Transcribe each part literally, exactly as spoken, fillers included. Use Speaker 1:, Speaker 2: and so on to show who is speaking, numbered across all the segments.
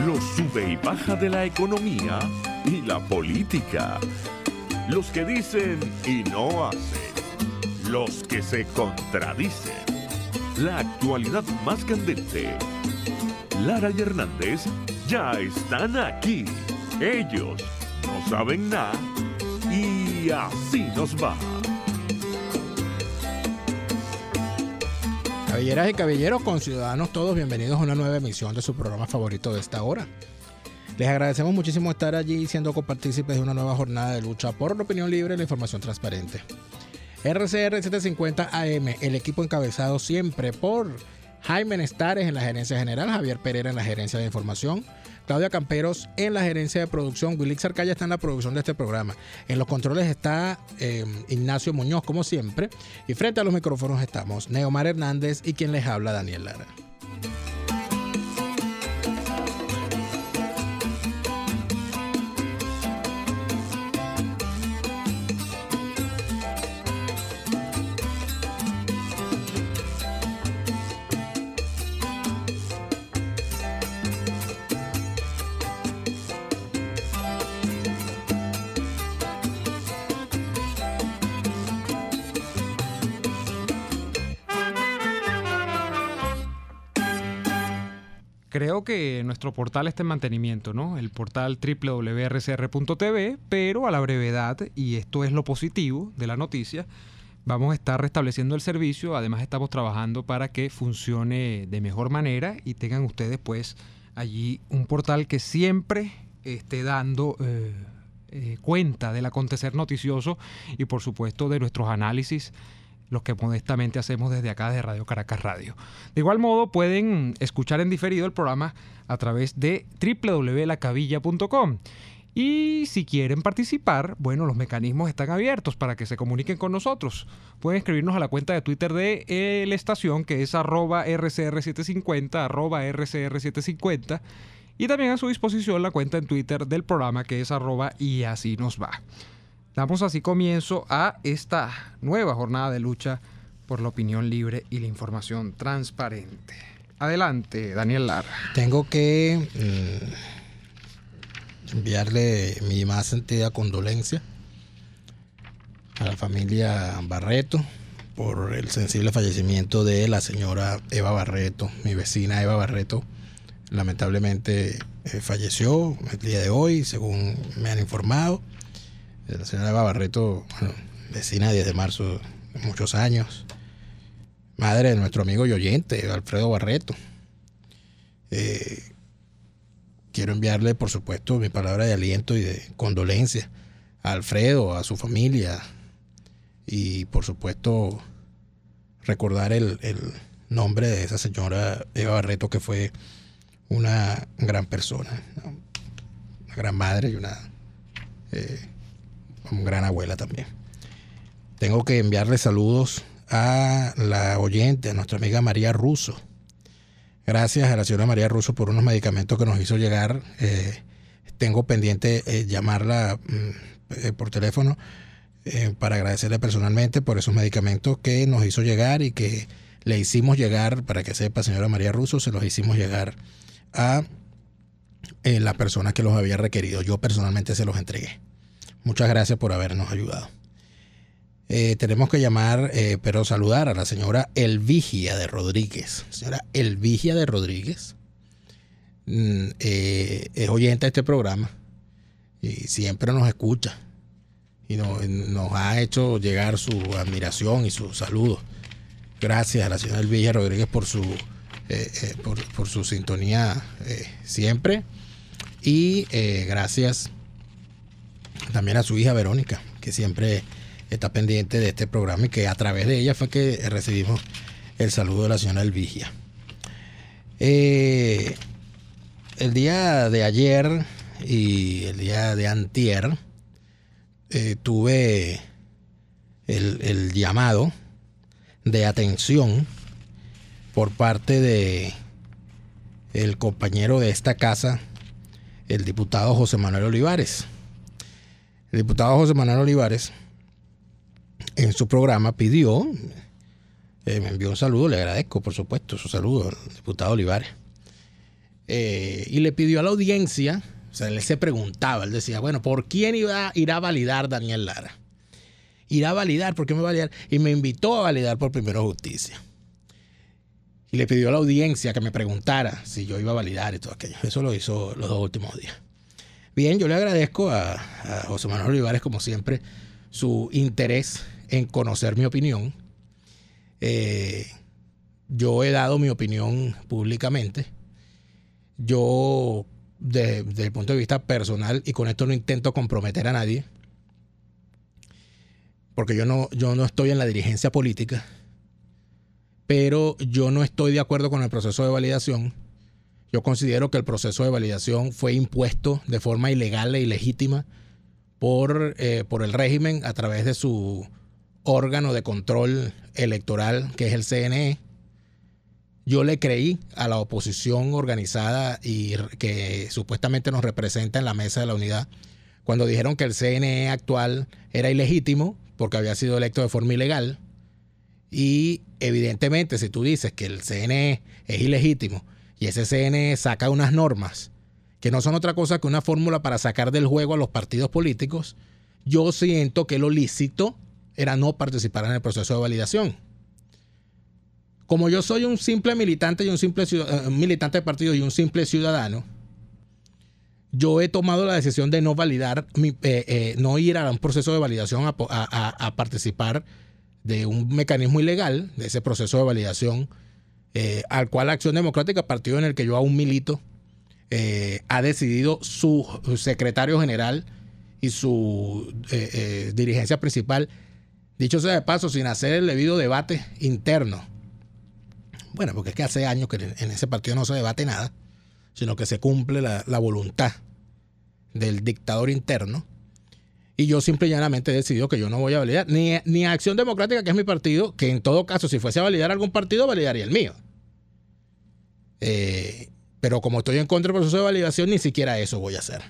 Speaker 1: los sube y baja de la economía y la política, los que dicen y no hacen, los que se contradicen, la actualidad más candente. Lara y Hernández ya están aquí. Ellos no saben nada y así nos va.
Speaker 2: Caballeras y caballeros, conciudadanos todos, bienvenidos a una nueva emisión de su programa favorito de esta hora. Les agradecemos muchísimo estar allí siendo copartícipes de una nueva jornada de lucha por la opinión libre y la información transparente. R C R setecientos cincuenta A M, el equipo encabezado siempre por Jaime Nestares en la gerencia general, Javier Pereira en la gerencia de información, Claudia Camperos en la gerencia de producción, Wilix Arcaya está en la producción de este programa. En los controles está eh, Ignacio Muñoz, como siempre, y frente a los micrófonos estamos Neomar Hernández y quien les habla, Daniel Lara.
Speaker 3: Creo que nuestro portal está en mantenimiento, ¿no? El portal doble u doble u doble u punto r c r punto t v, pero a la brevedad, y esto es lo positivo de la noticia, vamos a estar restableciendo el servicio. Además estamos trabajando para que funcione de mejor manera y tengan ustedes pues allí un portal que siempre esté dando eh, eh, cuenta del acontecer noticioso y por supuesto de nuestros análisis, los que modestamente hacemos desde acá de Radio Caracas Radio. De igual modo, pueden escuchar en diferido el programa a través de doble u doble u doble u punto la cabilla punto com. Y si quieren participar, bueno, los mecanismos están abiertos para que se comuniquen con nosotros. Pueden escribirnos a la cuenta de Twitter de eh, la estación, que es arroba R C R setecientos cincuenta, arroba R C R setecientos cincuenta. Y también a su disposición la cuenta en Twitter del programa, que es arroba y así nos va. Damos así comienzo a esta nueva jornada de lucha por la opinión libre y la información transparente. Adelante, Daniel Lara.
Speaker 2: Tengo que mm, enviarle mi más sentida condolencia a la familia Barreto por el sensible fallecimiento de la señora Eva Barreto. Mi vecina Eva Barreto lamentablemente eh, falleció el día de hoy, según me han informado. La señora Eva Barreto, bueno, vecina de diez de marzo de muchos años, madre de nuestro amigo y oyente, Alfredo Barreto. Eh, quiero enviarle, por supuesto, mi palabra de aliento y de condolencia a Alfredo, a su familia, y por supuesto recordar el, el nombre de esa señora Eva Barreto, que fue una gran persona, ¿no? Una gran madre y una... Eh, como gran abuela también. Tengo que enviarle saludos a la oyente, a nuestra amiga María Russo. Gracias a la señora María Russo por unos medicamentos que nos hizo llegar. Eh, tengo pendiente eh, llamarla eh, por teléfono eh, para agradecerle personalmente por esos medicamentos que nos hizo llegar y que le hicimos llegar, para que sepa, señora María Russo, se los hicimos llegar a eh, la persona que los había requerido. Yo personalmente se los entregué. Muchas gracias por habernos ayudado. Eh, tenemos que llamar, eh, pero saludar a la señora Elvigia de Rodríguez. Señora Elvigia de Rodríguez mm, eh, es oyente de este programa y siempre nos escucha y no, nos ha hecho llegar su admiración y su saludo. Gracias a la señora Elvigia Rodríguez por su, eh, eh, por, por su sintonía eh, siempre, y eh, gracias también a su hija Verónica, que siempre está pendiente de este programa y que a través de ella fue que recibimos el saludo de la señora Elvigia. Eh, el día de ayer y el día de antier eh, tuve el, el llamado de atención por parte de el compañero de esta casa, el diputado José Manuel Olivares. El diputado José Manuel Olivares en su programa pidió, eh, me envió un saludo, le agradezco por supuesto su saludo al diputado Olivares. eh, y le pidió a la audiencia, o sea, él se preguntaba, él decía, bueno, ¿por quién iba, irá a validar Daniel Lara? Irá a validar, ¿por qué me va a validar? Y me invitó a validar por Primero Justicia. Y le pidió a la audiencia que me preguntara si yo iba a validar y todo aquello. Eso lo hizo los dos últimos días. Bien, yo le agradezco a, a José Manuel Olivares, como siempre, su interés en conocer mi opinión. Eh, yo he dado mi opinión públicamente. Yo, de, desde el punto de vista personal, y con esto no intento comprometer a nadie, porque yo no, yo no estoy en la dirigencia política, pero yo no estoy de acuerdo con el proceso de validación. Yo considero que el proceso de validación fue impuesto de forma ilegal e ilegítima por, eh, por el régimen a través de su órgano de control electoral, que es el C N E. Yo le creí a la oposición organizada y que supuestamente nos representa en la mesa de la unidad cuando dijeron que el C N E actual era ilegítimo porque había sido electo de forma ilegal. Y evidentemente, si tú dices que el C N E es ilegítimo y ese C N E saca unas normas que no son otra cosa que una fórmula para sacar del juego a los partidos políticos, yo siento que lo lícito era no participar en el proceso de validación. Como yo soy un simple militante y un simple ciudadano, un militante de partido y un simple ciudadano, yo he tomado la decisión de no validar, mi, eh, eh, no ir a un proceso de validación a, a, a participar de un mecanismo ilegal, de ese proceso de validación, eh, al cual Acción Democrática, partido en el que yo aún milito, eh, ha decidido su secretario general y su eh, eh, dirigencia principal, dicho sea de paso, sin hacer el debido debate interno. Bueno, porque es que hace años que en ese partido no se debate nada, sino que se cumple la, la voluntad del dictador interno. Y yo simple y llanamente he decidido que yo no voy a validar, ni, ni a Acción Democrática, que es mi partido, que en todo caso, si fuese a validar algún partido, validaría el mío. Eh, pero como estoy en contra del proceso de validación, ni siquiera eso voy a hacer.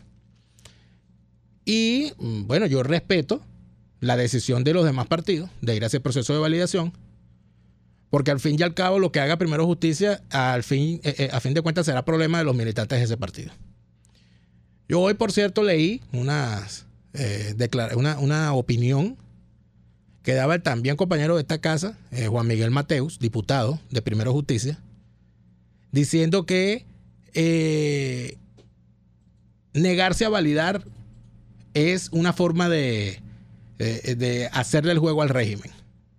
Speaker 2: Y bueno, yo respeto la decisión de los demás partidos de ir a ese proceso de validación, porque al fin y al cabo lo que haga Primero Justicia, al fin, eh, eh, a fin de cuentas será problema de los militantes de ese partido. Yo hoy, por cierto, leí unas, eh, declara- una, una opinión que daba el también compañero de esta casa, eh, Juan Miguel Mateus, diputado de Primero Justicia, diciendo que eh, negarse a validar es una forma de, de, de hacerle el juego al régimen.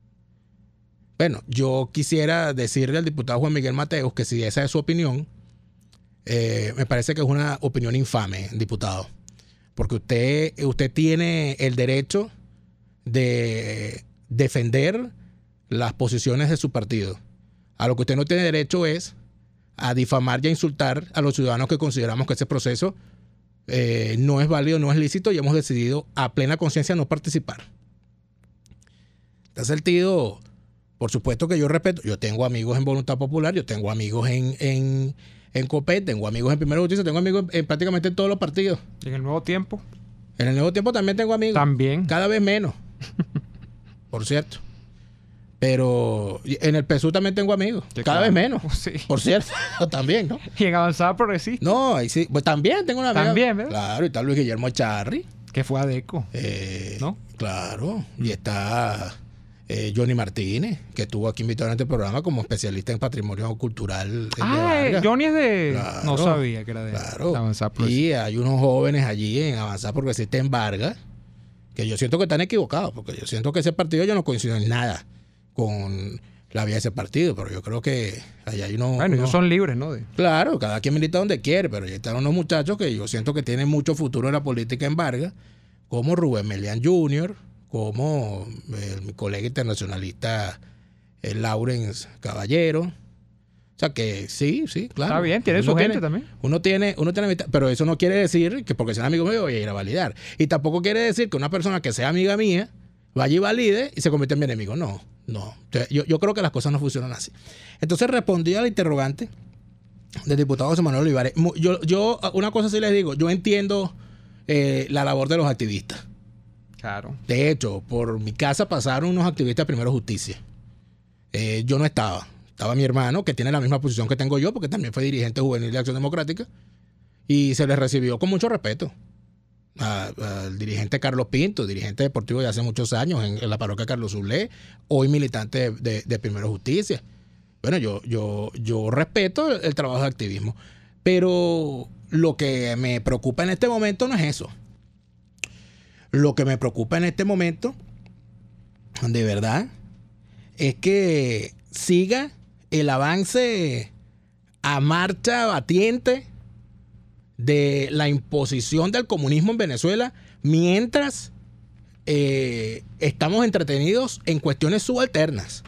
Speaker 2: Bueno, yo quisiera decirle al diputado Juan Miguel Mateus que si esa es su opinión, eh, me parece que es una opinión infame, diputado. Porque usted, usted tiene el derecho de defender las posiciones de su partido. A lo que usted no tiene derecho es a difamar y a insultar a los ciudadanos que consideramos que ese proceso eh, no es válido, no es lícito y hemos decidido a plena conciencia no participar. En este sentido, por supuesto que yo respeto. Yo tengo amigos en Voluntad Popular, yo tengo amigos en, en, en COPET, tengo amigos en Primera Justicia, tengo amigos en, en prácticamente en todos los partidos.
Speaker 3: ¿Y en el Nuevo Tiempo?
Speaker 2: En el Nuevo Tiempo también tengo amigos.
Speaker 3: También.
Speaker 2: Cada vez menos, por cierto. Pero en el P S U también tengo amigos.
Speaker 3: Sí,
Speaker 2: cada
Speaker 3: claro.
Speaker 2: vez menos,
Speaker 3: Sí.
Speaker 2: por cierto. También, ¿no?
Speaker 3: Y en Avanzada Progresista,
Speaker 2: No, ahí sí. Pues también tengo una amiga.
Speaker 3: También, ¿verdad?
Speaker 2: Claro, y está Luis Guillermo Charri.
Speaker 3: que fue ADECO.
Speaker 2: Eh,
Speaker 3: ¿No?
Speaker 2: Claro. Y está eh, Johnny Martínez, que estuvo aquí invitado en este programa como especialista en patrimonio cultural. de
Speaker 3: Ah, eh,
Speaker 2: Vargas.
Speaker 3: Johnny es de...
Speaker 2: Claro,
Speaker 3: no sabía que era de,
Speaker 2: Claro.
Speaker 3: de Avanzada Progresista.
Speaker 2: Y hay unos jóvenes allí en Avanzada Progresista en Vargas que yo siento que están equivocados, porque yo siento que ese partido yo no coincido en nada con la vía de ese partido, pero yo creo que allá hay unos...
Speaker 3: Bueno, ellos
Speaker 2: unos-
Speaker 3: son libres, ¿no? De-
Speaker 2: Claro, cada quien milita donde quiere, pero ya están unos muchachos que yo siento que tienen mucho futuro en la política en Vargas, como Rubén Melián junior, como eh, mi colega internacionalista eh, Lawrence Caballero. O sea que sí, sí, claro.
Speaker 3: Está bien, tiene
Speaker 2: Uno
Speaker 3: su gente también.
Speaker 2: Uno tiene, uno tiene amistad, pero eso no quiere decir que porque sea amigo mío voy a ir a validar. Y tampoco quiere decir que una persona que sea amiga mía vaya y valide y se convierte en mi enemigo. No, no. Entonces, yo, yo creo que las cosas no funcionan así. Entonces respondí al interrogante del diputado José Manuel Olivares. Mu- Yo, yo una cosa sí les digo, yo entiendo eh, la labor de los activistas.
Speaker 3: Claro.
Speaker 2: De hecho, por mi casa pasaron unos activistas de Primero Justicia. Eh, yo no estaba. estaba mi hermano, que tiene la misma posición que tengo yo, porque también fue dirigente juvenil de Acción Democrática, y se le recibió con mucho respeto al dirigente Carlos Pinto, dirigente deportivo de hace muchos años en, en la parroquia Carlos Zulé, hoy militante de, de, de Primero Justicia. Bueno, yo, yo, yo respeto el, el trabajo de activismo, pero lo que me preocupa en este momento no es eso. Lo que me preocupa en este momento, de verdad, es que siga el avance a marcha batiente de la imposición del comunismo en Venezuela, mientras eh, estamos entretenidos en cuestiones subalternas.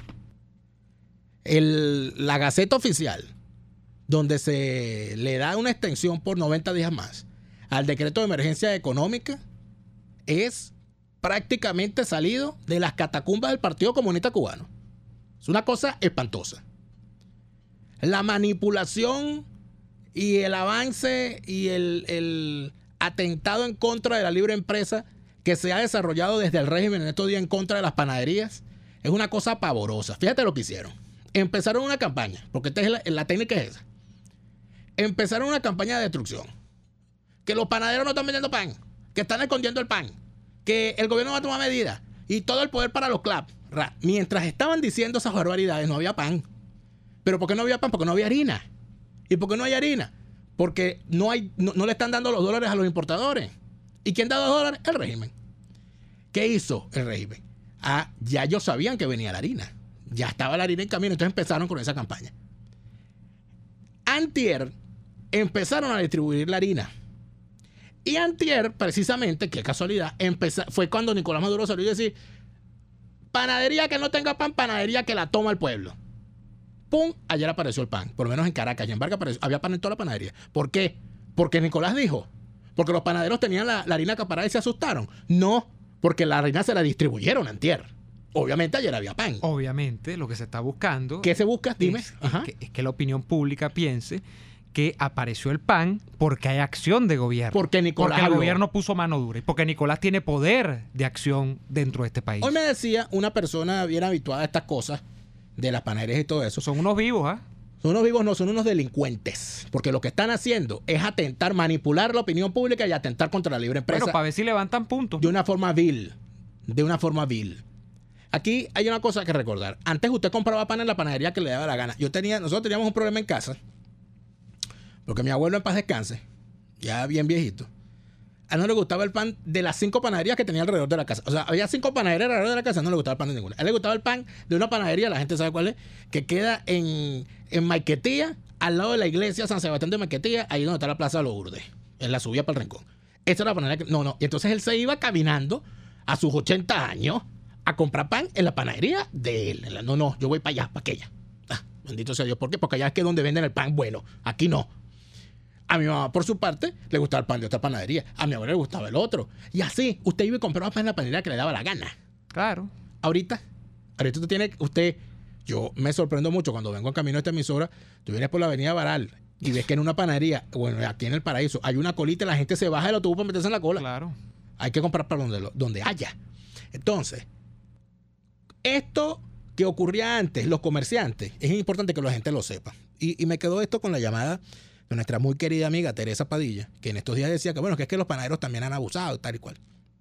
Speaker 2: El, la Gaceta Oficial, donde se le da una extensión por noventa días más al decreto de emergencia económica, es prácticamente salido de las catacumbas del Partido Comunista Cubano. Es una cosa espantosa. La manipulación y el avance y el, el atentado en contra de la libre empresa que se ha desarrollado desde el régimen en estos días en contra de las panaderías es una cosa pavorosa. Fíjate lo que hicieron. Empezaron una campaña, porque esta es la, la técnica es esa. Empezaron una campaña de destrucción. Que los panaderos no están vendiendo pan, que están escondiendo el pan, que el gobierno va a tomar medidas y todo el poder para los C L A P. Mientras estaban diciendo esas barbaridades, no había pan. ¿Pero por qué no había pan? Porque no había harina. ¿Y por qué no hay harina? Porque no, hay, no, no le están dando los dólares a los importadores. ¿Y quién da los dólares? El régimen. ¿Qué hizo el régimen? Ah, ya ellos sabían que venía la harina. Ya estaba la harina en camino, entonces empezaron con esa campaña. Antier empezaron a distribuir la harina. Y antier, precisamente, qué casualidad, empezó, fue cuando Nicolás Maduro salió y decía, panadería que no tenga pan, panadería que la toma el pueblo. ¡Pum! Ayer apareció el pan, por lo menos en Caracas. Y en Vargas apareció, había pan en toda la panadería. ¿Por qué? Porque Nicolás dijo. Porque los panaderos tenían la, la harina acaparada y se asustaron. No, porque la harina se la distribuyeron antier. Obviamente ayer había pan.
Speaker 3: Obviamente, lo que se está buscando...
Speaker 2: ¿Qué se busca? Dime.
Speaker 3: Es, es, que, es que la opinión pública piense que apareció el pan porque hay acción de gobierno.
Speaker 2: Porque Nicolás
Speaker 3: Porque el
Speaker 2: habló.
Speaker 3: gobierno puso mano dura. Y porque Nicolás tiene poder de acción dentro de este país.
Speaker 2: Hoy me decía una persona bien habituada a estas cosas, de las panaderías y todo eso.
Speaker 3: Son unos vivos, ¿ah? ¿eh?
Speaker 2: Son unos vivos, no, son unos delincuentes. Porque lo que están haciendo es atentar, manipular la opinión pública y atentar contra la libre empresa.
Speaker 3: Bueno, para ver si levantan puntos.
Speaker 2: De una forma vil. De una forma vil. Aquí hay una cosa que recordar. Antes usted compraba pan en la panadería que le daba la gana. Yo tenía, nosotros teníamos un problema en casa. Porque mi abuelo, en paz descanse, ya bien viejito, a él no le gustaba el pan de las cinco panaderías que tenía alrededor de la casa. O sea, había cinco panaderías alrededor de la casa, no le gustaba el pan de ninguna. A él le gustaba el pan de una panadería, la gente sabe cuál es, que queda en, en Maiquetía, al lado de la iglesia San Sebastián de Maiquetía, ahí donde está la Plaza de los Urdes, en la subida para el Rincón. Esa era la panadería que... No, no. Y entonces él se iba caminando a sus ochenta años a comprar pan en la panadería de él. No, no, yo voy para allá, para aquella. Ah, bendito sea Dios. ¿Por qué? Porque allá es que donde venden el pan bueno. Aquí no. A mi mamá, por su parte, le gustaba el pan de otra panadería. A mi abuela le gustaba el otro. Y así, usted iba y compraba pan en la panadería que le daba la gana.
Speaker 3: Claro.
Speaker 2: Ahorita, ahorita usted tiene, usted, yo me sorprendo mucho cuando vengo en camino a esta emisora, tú vienes por la avenida Baral y ves que en una panadería, bueno, aquí en el Paraíso, hay una colita y la gente se baja del autobús para meterse en la cola.
Speaker 3: Claro.
Speaker 2: Hay que comprar para donde, lo, donde haya. Entonces, esto que ocurría antes, los comerciantes, es importante que la gente lo sepa. Y, y me quedó esto con la llamada de nuestra muy querida amiga Teresa Padilla, que en estos días decía que bueno, que es que los panaderos también han abusado, tal y cual.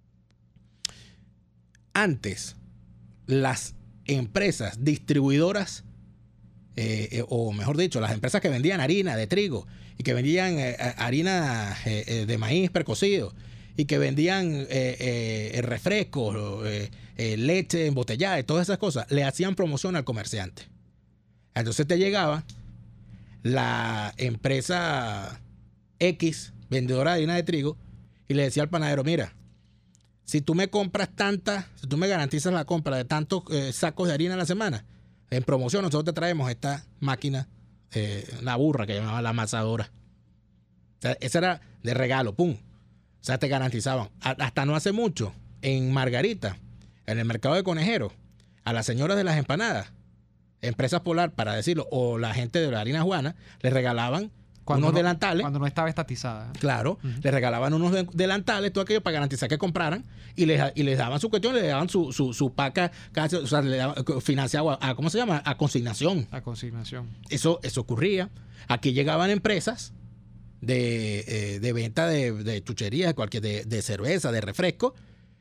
Speaker 2: Antes, las empresas distribuidoras, eh, eh, o mejor dicho, las empresas que vendían harina de trigo y que vendían eh, harina eh, eh, de maíz precocido y que vendían eh, eh, refrescos, eh, eh, leche embotellada y todas esas cosas, le hacían promoción al comerciante. Entonces te llegaba la empresa X, vendedora de harina de trigo, y le decía al panadero, mira, si tú me compras tantas, si tú me garantizas la compra de tantos eh, sacos de harina a la semana, en promoción nosotros te traemos esta máquina, eh, una burra que llamaba la amasadora. O sea, esa era de regalo, pum. O sea, te garantizaban. Hasta no hace mucho, en Margarita, en el mercado de Conejeros, a las señoras de las empanadas, Empresas Polar, para decirlo, o la gente de la harina Juana, les regalaban
Speaker 3: Cuando
Speaker 2: unos
Speaker 3: no,
Speaker 2: delantales.
Speaker 3: Cuando no estaba estatizada.
Speaker 2: Claro, uh-huh. Les regalaban unos de, delantales, todo aquello para garantizar que compraran y les, y les daban su cuestión, les daban su, su, su paca, casi, o sea, le daban, financiado a, a, ¿cómo se llama? A consignación.
Speaker 3: A consignación.
Speaker 2: Eso, eso ocurría. Aquí llegaban empresas de, eh, de venta de, de chucherías, de, cualquier, de, de cerveza, de refresco,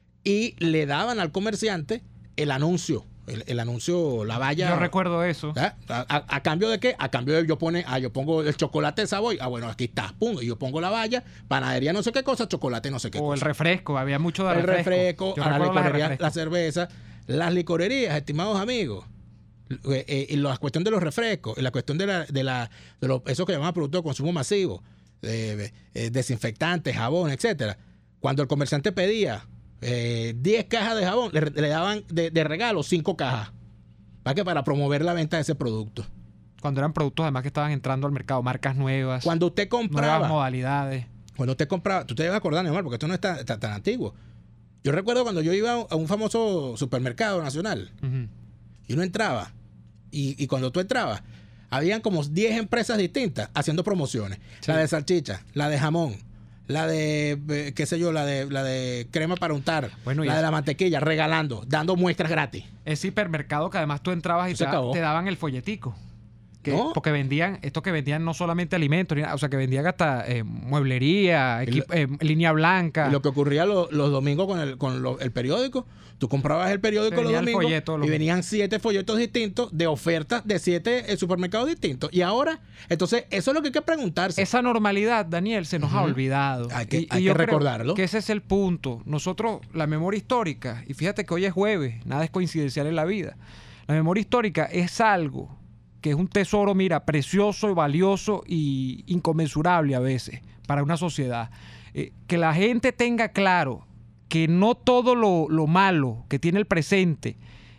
Speaker 2: y le daban al comerciante el anuncio. El, el anuncio, la valla.
Speaker 3: Yo recuerdo eso.
Speaker 2: ¿A, a, a cambio de qué? A cambio de yo pone, ah, yo pongo el chocolate de Savoy. Ah, bueno, aquí está, pum, y yo pongo la valla, panadería no sé qué cosa, chocolate no sé qué
Speaker 3: o
Speaker 2: cosa.
Speaker 3: O el refresco, había mucho de
Speaker 2: el refresco.
Speaker 3: refresco.
Speaker 2: A la licorería, la cerveza, las licorerías, estimados amigos. Eh, eh, y la cuestión de los refrescos, y la cuestión de la, de la, de los, eso que llaman productos de consumo masivo, eh, eh, desinfectantes, jabón, etcétera. Cuando el comerciante pedía Eh, diez cajas de jabón, le, le daban de, de regalo cinco cajas. ¿Para qué? Para promover la venta de ese producto.
Speaker 3: Cuando eran productos además que estaban entrando al mercado, marcas nuevas.
Speaker 2: Cuando usted compraba.
Speaker 3: Nuevas modalidades.
Speaker 2: Cuando usted compraba, tú te debes acordar, Neomar, porque esto no es tan, tan, tan antiguo. Yo recuerdo cuando yo iba a un famoso supermercado nacional, uh-huh. y uno entraba, y, y cuando tú entrabas, habían como diez empresas distintas haciendo promociones. Sí. La de salchicha, la de jamón, la de, qué sé yo, la de la de crema para untar, bueno, la de la mantequilla, regalando, dando muestras gratis.
Speaker 3: Ese hipermercado que además tú entrabas y te, te daban el folletico. Que, ¿no? Porque vendían, esto que vendían no solamente alimentos, o sea, que vendían hasta eh, mueblería, equip, lo, eh, línea blanca.
Speaker 2: Y lo que ocurría lo, los domingos con el, con lo, el periódico, tú comprabas el periódico los domingos folleto, y venían siete folletos distintos de ofertas de siete eh, supermercados distintos. Y ahora, entonces, eso es lo que hay que preguntarse.
Speaker 3: Esa normalidad, Daniel, se nos uh-huh. ha olvidado.
Speaker 2: Hay que,
Speaker 3: y,
Speaker 2: hay
Speaker 3: y
Speaker 2: que
Speaker 3: yo
Speaker 2: recordarlo.
Speaker 3: Creo que ese es el punto. Nosotros, la memoria histórica, y fíjate que hoy es jueves, nada es coincidencial en la vida. La memoria histórica es algo que es un tesoro, mira, precioso y valioso y inconmensurable a veces para una sociedad. Eh, que la gente tenga claro que no todo lo, lo malo que tiene el presente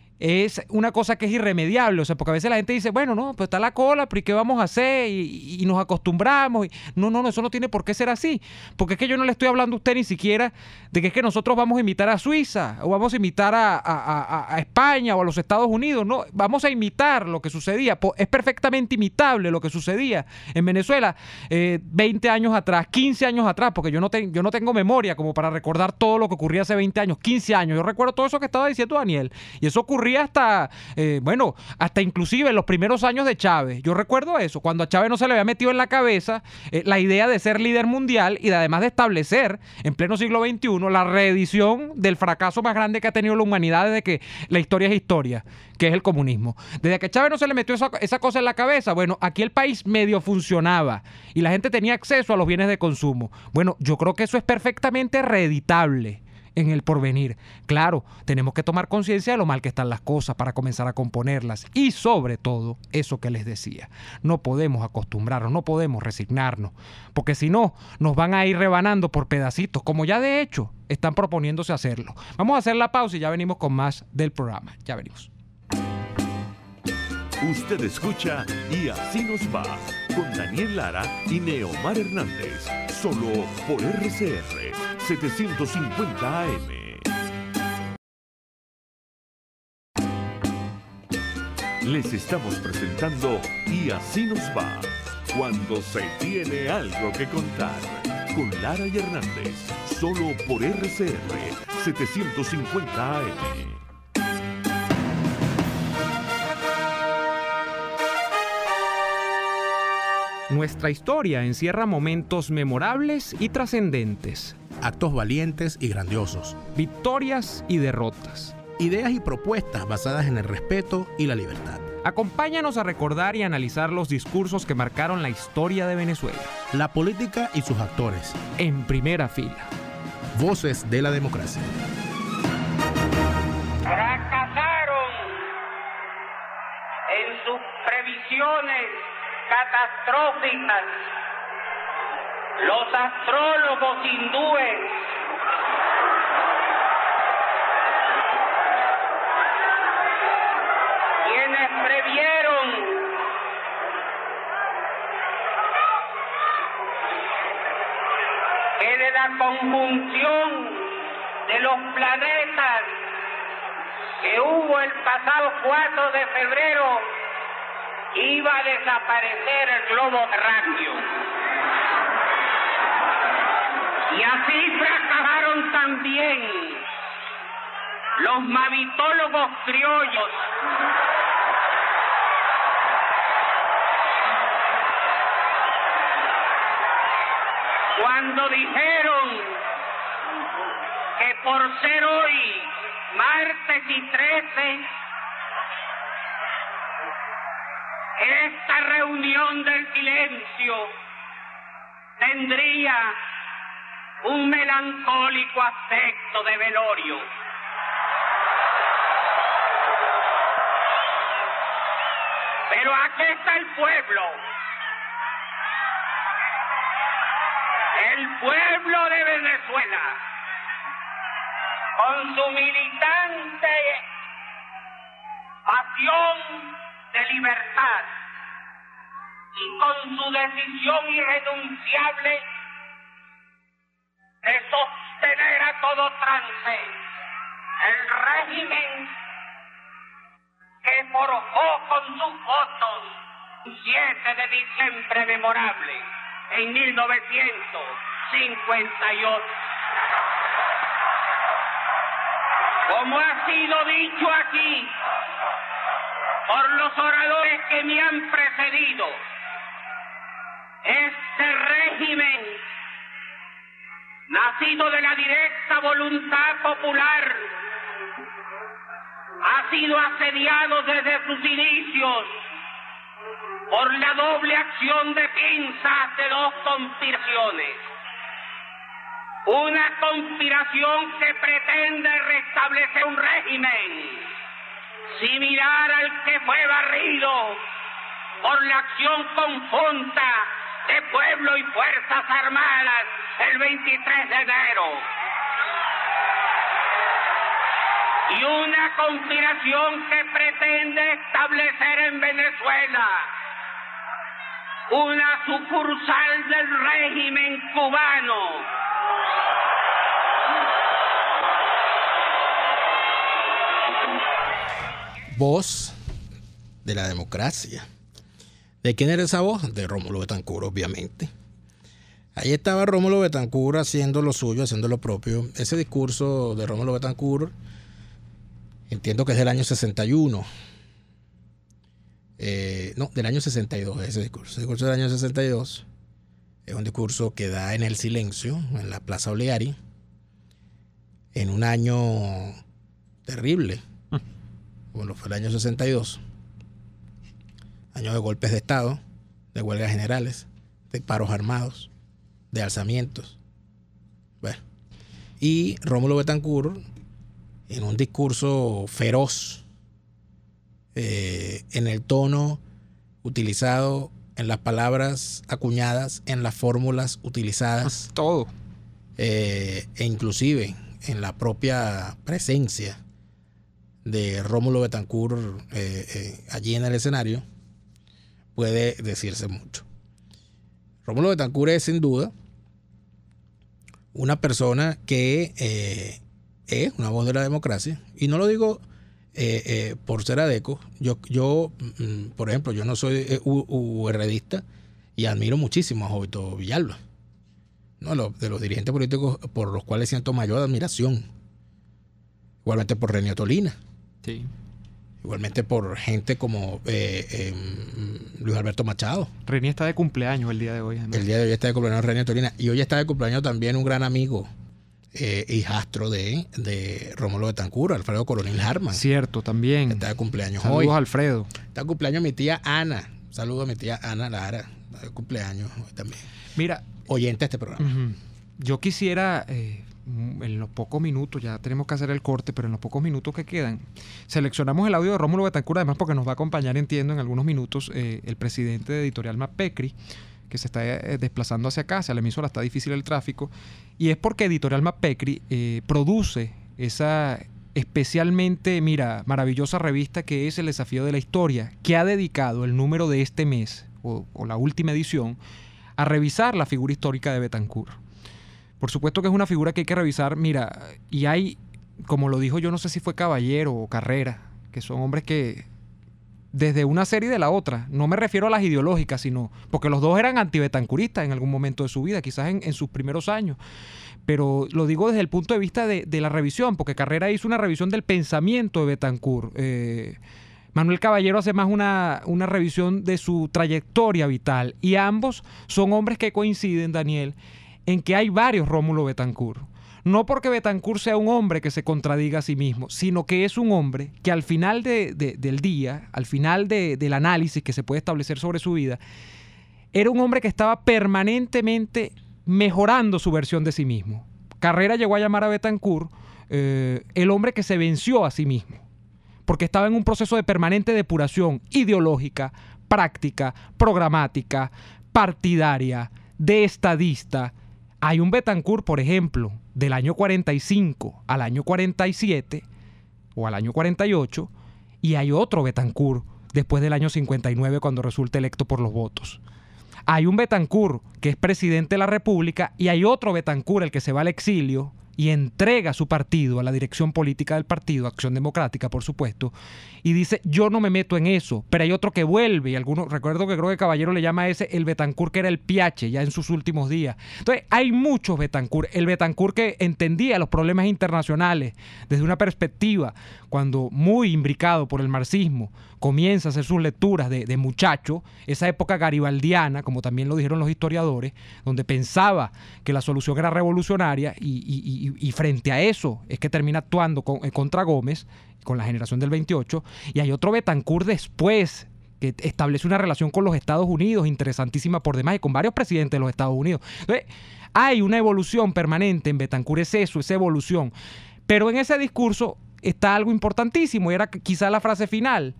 Speaker 3: es una cosa que es irremediable, o sea, porque a veces la gente dice, bueno, no, pues está la cola, pero ¿y qué vamos a hacer? Y, y nos acostumbramos. Y, no, no, no, eso no tiene por qué ser así, porque es que yo no le estoy hablando a usted ni siquiera de que es que nosotros vamos a imitar a Suiza, o vamos a imitar a, a, a, a España o a los Estados Unidos, no, vamos a imitar lo que sucedía, es perfectamente imitable lo que sucedía en Venezuela eh, veinte años atrás, quince años atrás, porque yo no, te, yo no tengo memoria como para recordar todo lo que ocurría hace veinte años, quince años, yo recuerdo todo eso que estaba diciendo Daniel, y eso ocurría hasta, eh, bueno, hasta inclusive en los primeros años de Chávez. Yo recuerdo eso, cuando a Chávez no se le había metido en la cabeza eh, la idea de ser líder mundial y de, además de establecer en pleno siglo veintiuno la reedición del fracaso más grande que ha tenido la humanidad desde que la historia es historia, que es el comunismo. Desde que Chávez no se le metió esa, esa cosa en la cabeza, bueno, aquí el país medio funcionaba y la gente tenía acceso a los bienes de consumo. Bueno, yo creo que eso es perfectamente reeditable en el porvenir. Claro, tenemos que tomar conciencia de lo mal que están las cosas para comenzar a componerlas y sobre todo, eso que les decía, no podemos acostumbrarnos, no podemos resignarnos, porque si no, nos van a ir rebanando por pedacitos, como ya de hecho están proponiéndose hacerlo. Vamos a hacer la pausa y ya venimos con más del programa. Ya venimos.
Speaker 1: Usted escucha Y Así Nos Va con Daniel Lara y Neomar Hernández, solo por R C R setecientos cincuenta A M. Les estamos presentando Y Así Nos Va, cuando se tiene algo que contar, con Lara y Hernández, solo por R C R setecientos cincuenta A M.
Speaker 3: Nuestra historia encierra momentos memorables y trascendentes.
Speaker 2: Actos valientes y grandiosos.
Speaker 3: Victorias y derrotas.
Speaker 2: Ideas y propuestas basadas en el respeto y la libertad.
Speaker 3: Acompáñanos a recordar y analizar los discursos que marcaron la historia de Venezuela.
Speaker 2: La política y sus actores.
Speaker 3: En primera fila.
Speaker 2: Voces de la democracia.
Speaker 4: Fracasaron en sus previsiones catastróficas los astrólogos hindúes, quienes previeron que de la conjunción de los planetas que hubo el pasado cuatro de febrero iba a desaparecer el globo terráqueo. trabajaron también los mavitólogos criollos, cuando dijeron que por ser hoy martes y trece, esta reunión del silencio tendría un melancólico aspecto de velorio. Pero aquí está el pueblo. El pueblo de Venezuela, con su militante pasión de libertad y con su decisión irrenunciable de sostener a todo trance el régimen que forjó con sus votos un siete de diciembre memorable en mil novecientos cincuenta y ocho. Como ha sido dicho aquí por los oradores que me han precedido, este régimen, nacido de la directa voluntad popular, ha sido asediado desde sus inicios por la doble acción de pinzas de dos conspiraciones. Una conspiración que pretende restablecer un régimen similar al que fue barrido por la acción conjunta de pueblo y fuerzas armadas el veintitrés de enero. Y una conspiración que pretende establecer en Venezuela una sucursal del régimen cubano.
Speaker 2: Voz de la democracia. ¿De quién era esa voz? De Rómulo Betancourt, obviamente. Ahí estaba Rómulo Betancourt haciendo lo suyo, haciendo lo propio. Ese discurso de Rómulo Betancourt, entiendo que es del año sesenta y uno. Eh, no, del año sesenta y dos, ese discurso. Ese discurso del año sesenta y dos es un discurso que da en el silencio, en la Plaza Oleari, en un año terrible, como fue el año sesenta y dos. Año de golpes de Estado, de huelgas generales, de paros armados, de alzamientos. Bueno, y Rómulo Betancourt, en un discurso feroz, eh, en el tono utilizado, en las palabras acuñadas, en las fórmulas utilizadas,
Speaker 3: todo,
Speaker 2: eh, e inclusive en la propia presencia de Rómulo Betancourt eh, eh, allí en el escenario, puede decirse mucho. Rómulo Betancourt es sin duda una persona que eh, es una voz de la democracia, y no lo digo eh, eh, por ser adeco. Yo, yo mm, por ejemplo, yo no soy eh, urredista y admiro muchísimo a Jovito Villalba, ¿no? Lo, de los dirigentes políticos por los cuales siento mayor admiración. Igualmente por Renio Tolina.
Speaker 3: Sí.
Speaker 2: Igualmente por gente como eh, eh, Luis Alberto Machado.
Speaker 3: René está de cumpleaños el día de hoy. Además.
Speaker 2: El día de hoy está de cumpleaños Renio Tolina. Y hoy está de cumpleaños también un gran amigo, eh, hijastro de, de Rómulo Betancourt, Alfredo Coronel Harman.
Speaker 3: Cierto, también.
Speaker 2: Está de cumpleaños
Speaker 3: Saludos,
Speaker 2: hoy.
Speaker 3: Alfredo.
Speaker 2: Está de cumpleaños mi tía Ana. Saludos a mi tía Ana Lara. Está de cumpleaños hoy también.
Speaker 3: Mira.
Speaker 2: Oyente de este programa.
Speaker 3: Uh-huh. Yo quisiera... Eh, en los pocos minutos, ya tenemos que hacer el corte, pero en los pocos minutos que quedan, seleccionamos el audio de Rómulo Betancourt, además porque nos va a acompañar, entiendo, en algunos minutos eh, el presidente de Editorial Mapecri, que se está eh, desplazando hacia acá, hacia la emisora. Está difícil el tráfico, y es porque Editorial Mapecri eh, produce esa especialmente, mira, maravillosa revista que es El Desafío de la Historia, que ha dedicado el número de este mes, o, o la última edición, a revisar la figura histórica de Betancourt. Por supuesto que es una figura que hay que revisar, mira, y hay, como lo dijo, yo no sé si fue Caballero o Carrera, que son hombres que desde una serie y de la otra. No me refiero a las ideológicas, sino porque los dos eran antibetancuristas en algún momento de su vida, quizás en, en sus primeros años. Pero lo digo desde el punto de vista de, de la revisión, porque Carrera hizo una revisión del pensamiento de Betancur. Eh, Manuel Caballero hace más una, una revisión de su trayectoria vital. Y ambos son hombres que coinciden, Daniel, en que hay varios Rómulo Betancur. No porque Betancur sea un hombre que se contradiga a sí mismo, sino que es un hombre que al final de, de, del día, al final de, del análisis que se puede establecer sobre su vida, era un hombre que estaba permanentemente mejorando su versión de sí mismo. Carrera llegó a llamar a Betancur eh, el hombre que se venció a sí mismo, porque estaba en un proceso de permanente depuración ideológica, práctica, programática, partidaria, de estadista. Hay un Betancur, por ejemplo, del año cuarenta y cinco al año cuarenta y siete o al año cuarenta y ocho, y hay otro Betancur después del año cincuenta y nueve cuando resulta electo por los votos. Hay un Betancur que es presidente de la República y hay otro Betancur, el que se va al exilio y entrega su partido a la dirección política del partido, Acción Democrática, por supuesto, y dice, yo no me meto en eso, pero hay otro que vuelve, y algunos, recuerdo que creo que Caballero le llama a ese el Betancur que era el Piache, ya en sus últimos días. Entonces, hay muchos Betancur. El Betancur que entendía los problemas internacionales desde una perspectiva, cuando muy imbricado por el marxismo, comienza a hacer sus lecturas de, de muchacho, esa época garibaldiana, como también lo dijeron los historiadores, donde pensaba que la solución era revolucionaria y, y, y, y frente a eso es que termina actuando con, eh, contra Gómez, con la generación del veintiocho, y hay otro Betancur después que establece una relación con los Estados Unidos interesantísima por demás y con varios presidentes de los Estados Unidos. Entonces, hay una evolución permanente en Betancur, es eso, esa evolución. Pero en ese discurso está algo importantísimo y era quizá la frase final.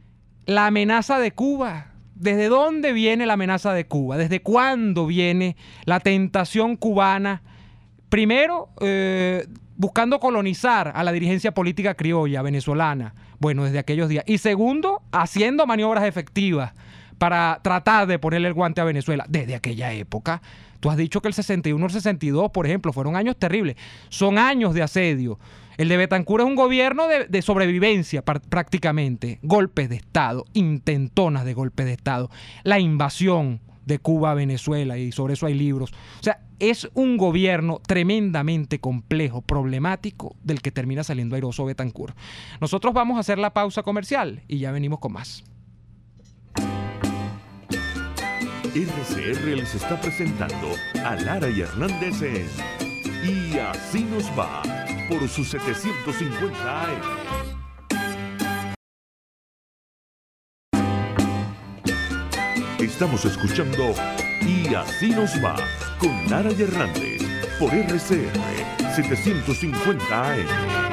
Speaker 3: La amenaza de Cuba. ¿Desde dónde viene la amenaza de Cuba? ¿Desde cuándo viene la tentación cubana? Primero, eh, buscando colonizar a la dirigencia política criolla venezolana. Bueno, desde aquellos días. Y segundo, haciendo maniobras efectivas para tratar de ponerle el guante a Venezuela. Desde aquella época. Tú has dicho que el sesenta y uno, el sesenta y dos, por ejemplo, fueron años terribles. Son años de asedio. El de Betancur es un gobierno de, de sobrevivencia prácticamente. Golpes de Estado, intentonas de golpes de Estado, la invasión de Cuba a Venezuela, y sobre eso hay libros. O sea, es un gobierno tremendamente complejo, problemático, del que termina saliendo airoso Betancur. Nosotros vamos a hacer la pausa comercial y ya venimos con más.
Speaker 1: R C R les está presentando a Lara y Hernández en Y Así Nos Va, por sus setecientos cincuenta A M. Estamos escuchando Y Así Nos Va, con Lara y Hernández, por R C R setecientos cincuenta A M.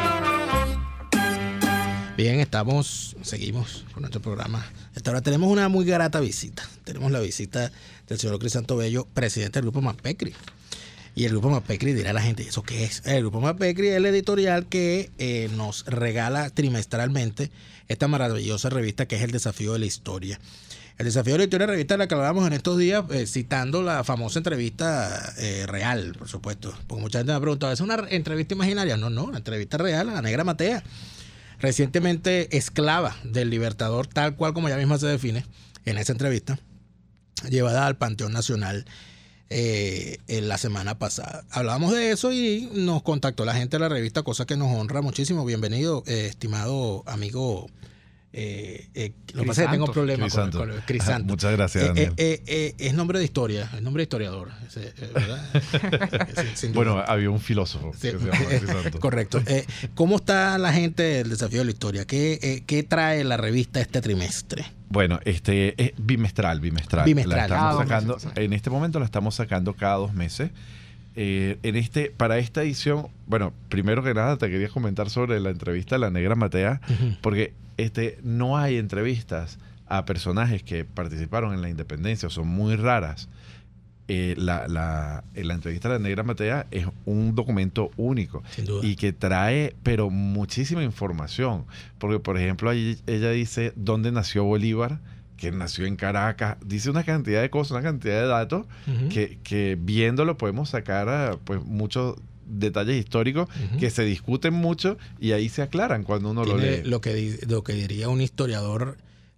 Speaker 2: Bien, estamos, seguimos con nuestro programa. Hasta ahora tenemos una muy grata visita. Tenemos la visita del señor Crisanto Bello, presidente del Grupo Mapecri. Y el Grupo Mapecri, dirá la gente, ¿eso qué es? El Grupo Mapecri es el editorial que eh, nos regala trimestralmente esta maravillosa revista que es El Desafío de la Historia. El Desafío de la Historia, revista de la que hablábamos en estos días, eh, citando la famosa entrevista eh, real, por supuesto. Porque mucha gente me ha preguntado, ¿es una entrevista imaginaria? No, no, una entrevista real a la Negra Matea, recientemente esclava del Libertador, tal cual como ella misma se define en esa entrevista, llevada al Panteón Nacional eh, en la semana pasada. Hablábamos de eso y nos contactó la gente de la revista, cosa que nos honra muchísimo. Bienvenido, eh, estimado amigo. Eh, eh, lo que pasa es que tengo problemas con, con el Crisanto.
Speaker 5: Muchas gracias,
Speaker 2: eh,
Speaker 5: Daniel.
Speaker 2: Eh, eh, eh, es nombre de historia, es nombre de historiador, ¿verdad? sin, sin
Speaker 5: bueno, había un filósofo
Speaker 2: sí.
Speaker 5: que se llama Crisanto.
Speaker 2: Correcto. Eh, ¿Cómo está la gente del Desafío de la Historia? ¿Qué, eh, qué trae la revista este trimestre?
Speaker 5: Bueno, este es bimestral, bimestral.
Speaker 2: Bimestral.
Speaker 5: La estamos
Speaker 3: Ah,
Speaker 5: sacando,
Speaker 3: meses,
Speaker 5: en este momento la estamos sacando cada dos meses. Eh, en este, para esta edición, bueno, primero que nada te quería comentar sobre la entrevista a la Negra Matea, uh-huh. porque este, no hay entrevistas a personajes que participaron en la independencia, son muy raras. Eh, la, la, la entrevista a la Negra Matea es un documento único y que trae pero muchísima información, porque por ejemplo allí ella dice dónde nació Bolívar, que nació en Caracas, dice una cantidad de cosas, una cantidad de datos uh-huh. que, que viéndolo podemos sacar a, pues muchos detalles históricos uh-huh. que se discuten mucho y ahí se aclaran cuando uno
Speaker 2: Tiene
Speaker 5: lo lee.
Speaker 2: Lo que, lo que diría un historiador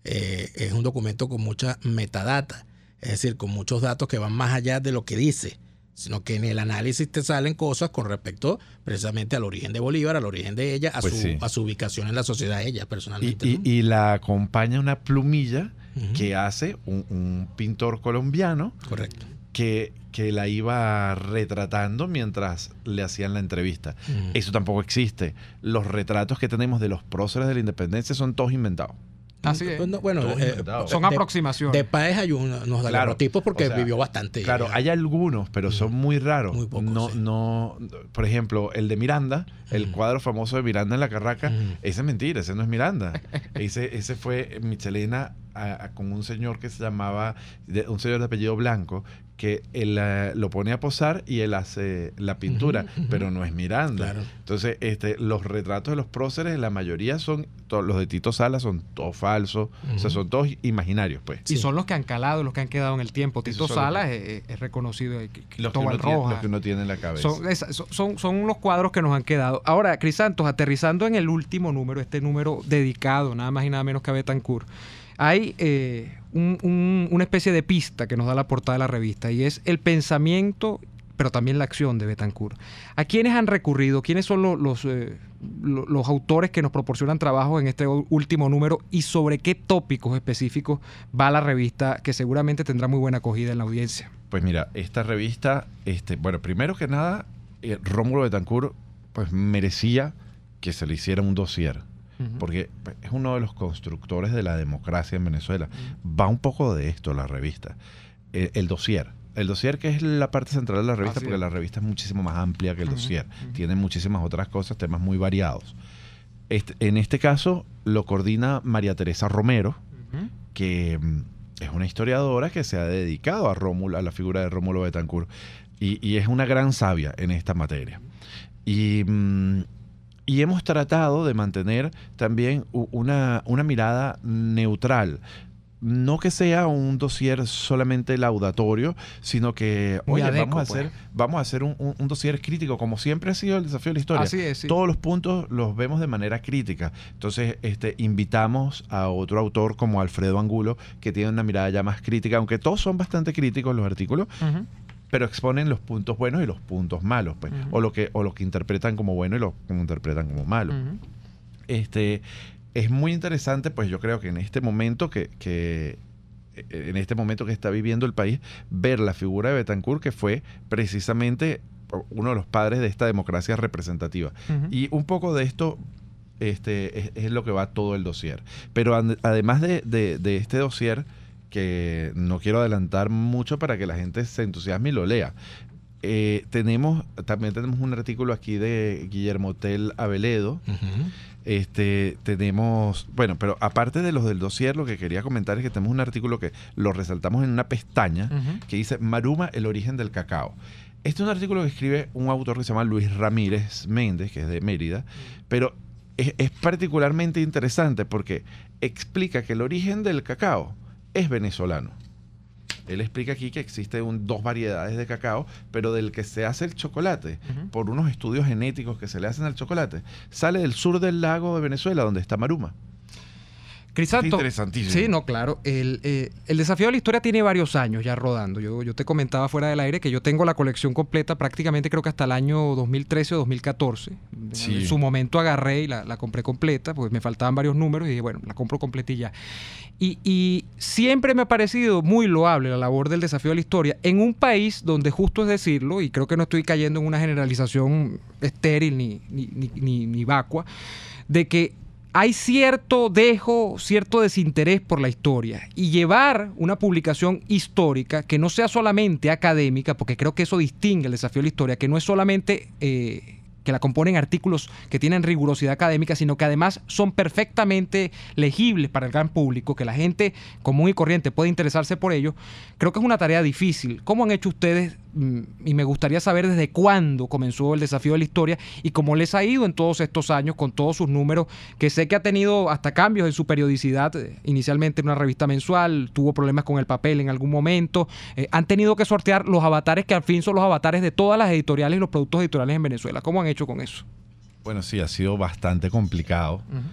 Speaker 2: eh, es un documento con mucha metadata, es decir, con muchos datos que van más allá de lo que dice, sino que en el análisis te salen cosas con respecto precisamente al origen de Bolívar, al origen de ella, a,
Speaker 5: Pues
Speaker 2: su,
Speaker 5: sí.
Speaker 2: a su ubicación en la sociedad, ella
Speaker 5: Y,
Speaker 2: personalmente.
Speaker 5: y-
Speaker 2: ¿no?
Speaker 5: y la acompaña una plumilla
Speaker 2: Ujú.
Speaker 5: que hace un, un pintor colombiano
Speaker 2: Correcto.
Speaker 5: que, que la iba retratando mientras le hacían la entrevista.
Speaker 2: Ujú.
Speaker 5: Eso tampoco existe. Los retratos que tenemos de los próceres de la independencia son todos inventados.
Speaker 3: Así es.
Speaker 2: No, bueno,
Speaker 5: Todo
Speaker 2: eh,
Speaker 5: inventado.
Speaker 3: Son
Speaker 2: de-
Speaker 3: aproximaciones.
Speaker 2: De Páez hay unos
Speaker 5: Claro.
Speaker 2: daguerrotipos porque
Speaker 5: O sea,
Speaker 2: vivió bastante.
Speaker 5: Claro,
Speaker 2: ella.
Speaker 5: hay algunos, pero son muy raros.
Speaker 2: Muy pocos,
Speaker 5: no,
Speaker 2: sí.
Speaker 5: no, por ejemplo, el de Miranda, el
Speaker 2: Ujú.
Speaker 5: cuadro famoso de Miranda en la Carraca,
Speaker 2: Ujú.
Speaker 5: ese es mentira, ese no es Miranda. ese, ese fue Michelena a- a- con un señor que se llamaba, de- un señor de apellido Blanco, que él eh, lo pone a posar y él hace la pintura,
Speaker 2: Ujú, ujú.
Speaker 5: pero no es Miranda.
Speaker 2: Claro.
Speaker 5: Entonces, este, los retratos de los próceres, la mayoría son, to- los de Tito Salas son todos falsos, o sea,
Speaker 2: Ujú.
Speaker 5: son todos imaginarios, pues.
Speaker 3: Y
Speaker 2: Sí.
Speaker 3: son los que han calado, los que han quedado en el tiempo.
Speaker 5: Esos
Speaker 3: Tito
Speaker 5: son los
Speaker 3: Salas
Speaker 5: que-
Speaker 3: es, es reconocido. eh,
Speaker 5: Los que, uno
Speaker 3: Cristóbal
Speaker 5: tiene,
Speaker 3: Rojas.
Speaker 5: los que uno tiene en la cabeza.
Speaker 3: Son, esa- son, son, son los cuadros que nos han quedado. Ahora, Crisantos, aterrizando en el último número, este número dedicado nada más y nada menos que a Betancourt, hay eh, un- un- una especie de pista que nos da la portada de la revista y es el pensamiento, pero también la acción de Betancourt. ¿A quiénes han recurrido? ¿Quiénes son lo- los, eh, lo- los autores que nos proporcionan trabajo en este u- último número y sobre qué tópicos específicos va la revista que seguramente tendrá muy buena acogida en la audiencia?
Speaker 5: Pues mira, esta revista, este, bueno, primero que nada, eh, Rómulo Betancourt pues merecía que se le hiciera un dossier,
Speaker 3: Ujú.
Speaker 5: porque pues, es uno de los constructores de la democracia en Venezuela. Va un poco de esto la revista, el, el dossier. El dossier que es la parte central de la revista,
Speaker 3: Así
Speaker 5: porque
Speaker 3: es.
Speaker 5: la revista es muchísimo más amplia que el
Speaker 3: Ujú,
Speaker 5: dossier.
Speaker 3: ujú.
Speaker 5: Tiene muchísimas otras cosas, temas muy variados. Este, en este caso lo coordina María Teresa Romero,
Speaker 3: Ujú.
Speaker 5: que mm, es una historiadora que se ha dedicado a Rómulo, a la figura de Rómulo Betancourt, y, y es una gran sabia en esta materia. Y, mm, y hemos tratado de mantener también u- una, una mirada neutral. No que sea un dossier solamente laudatorio, sino que,
Speaker 3: Muy
Speaker 5: oye,
Speaker 3: adeco,
Speaker 5: vamos a hacer,
Speaker 3: pues.
Speaker 5: vamos a hacer un, un, un dossier crítico, como siempre ha sido el desafío de la historia.
Speaker 3: Así es, sí.
Speaker 5: Todos los puntos los vemos de manera crítica. Entonces, este, invitamos a otro autor como Alfredo Angulo, que tiene una mirada ya más crítica, aunque todos son bastante críticos los artículos,
Speaker 3: Ujú.
Speaker 5: pero exponen los puntos buenos y los puntos malos, pues,
Speaker 3: Ujú.
Speaker 5: o lo que o lo que interpretan como bueno y lo que interpretan como malo.
Speaker 3: Ujú.
Speaker 5: Este es muy interesante, pues yo creo que en este momento que, que eh, en este momento que está viviendo el país, ver la figura de Betancourt, que fue precisamente uno de los padres de esta democracia representativa.
Speaker 3: Ujú.
Speaker 5: Y un poco de esto este, es, es lo que va todo el dossier. Pero ad- además de, de- de este dossier, que no quiero adelantar mucho para que la gente se entusiasme y lo lea, eh, tenemos, también tenemos un artículo aquí de Guillermo Tell Aveledo.
Speaker 2: Ujú.
Speaker 5: Este, tenemos, bueno, pero aparte de los del dossier, lo que quería comentar es que tenemos un artículo que lo resaltamos en una pestaña
Speaker 3: Ujú.
Speaker 5: que dice Maruma, el origen del cacao. Este es un artículo que escribe un autor que se llama Luis Ramírez Méndez, que es de Mérida, pero es, es particularmente interesante porque explica que el origen del cacao es venezolano. Él explica aquí que existen dos variedades de cacao, pero del que se hace el chocolate,
Speaker 3: Ujú.
Speaker 5: por unos estudios genéticos que se le hacen al chocolate, sale del sur del lago de Venezuela, donde está Maruma.
Speaker 3: Crisanto.
Speaker 5: Interesantísimo.
Speaker 3: Sí, no, claro. El, eh, el desafío de la historia tiene varios años ya rodando. Yo, yo te comentaba fuera del aire que yo tengo la colección completa prácticamente creo que hasta el año dos mil trece o dos mil catorce.
Speaker 5: Sí.
Speaker 3: En su momento agarré y la, la compré completa, pues me faltaban varios números y dije, bueno, la compro completilla. Y, y siempre me ha parecido muy loable la labor del desafío de la historia en un país donde, justo es decirlo, y creo que no estoy cayendo en una generalización estéril ni, ni, ni, ni, ni vacua, de que hay cierto dejo, cierto desinterés por la historia, y llevar una publicación histórica que no sea solamente académica, porque creo que eso distingue el desafío de la historia, que no es solamente eh, que la componen artículos que tienen rigurosidad académica, sino que además son perfectamente legibles para el gran público, que la gente común y corriente puede interesarse por ello. Creo que es una tarea difícil. ¿Cómo han hecho ustedes? Y me gustaría saber desde cuándo comenzó el desafío de la historia y cómo les ha ido en todos estos años con todos sus números, que sé que ha tenido hasta cambios en su periodicidad. Inicialmente en una revista mensual, tuvo problemas con el papel en algún momento. Eh, han tenido que sortear los avatares que al fin son los avatares de todas las editoriales y los productos editoriales en Venezuela. ¿Cómo han hecho con eso?
Speaker 5: Bueno, sí, ha sido bastante complicado.
Speaker 3: Uh-huh.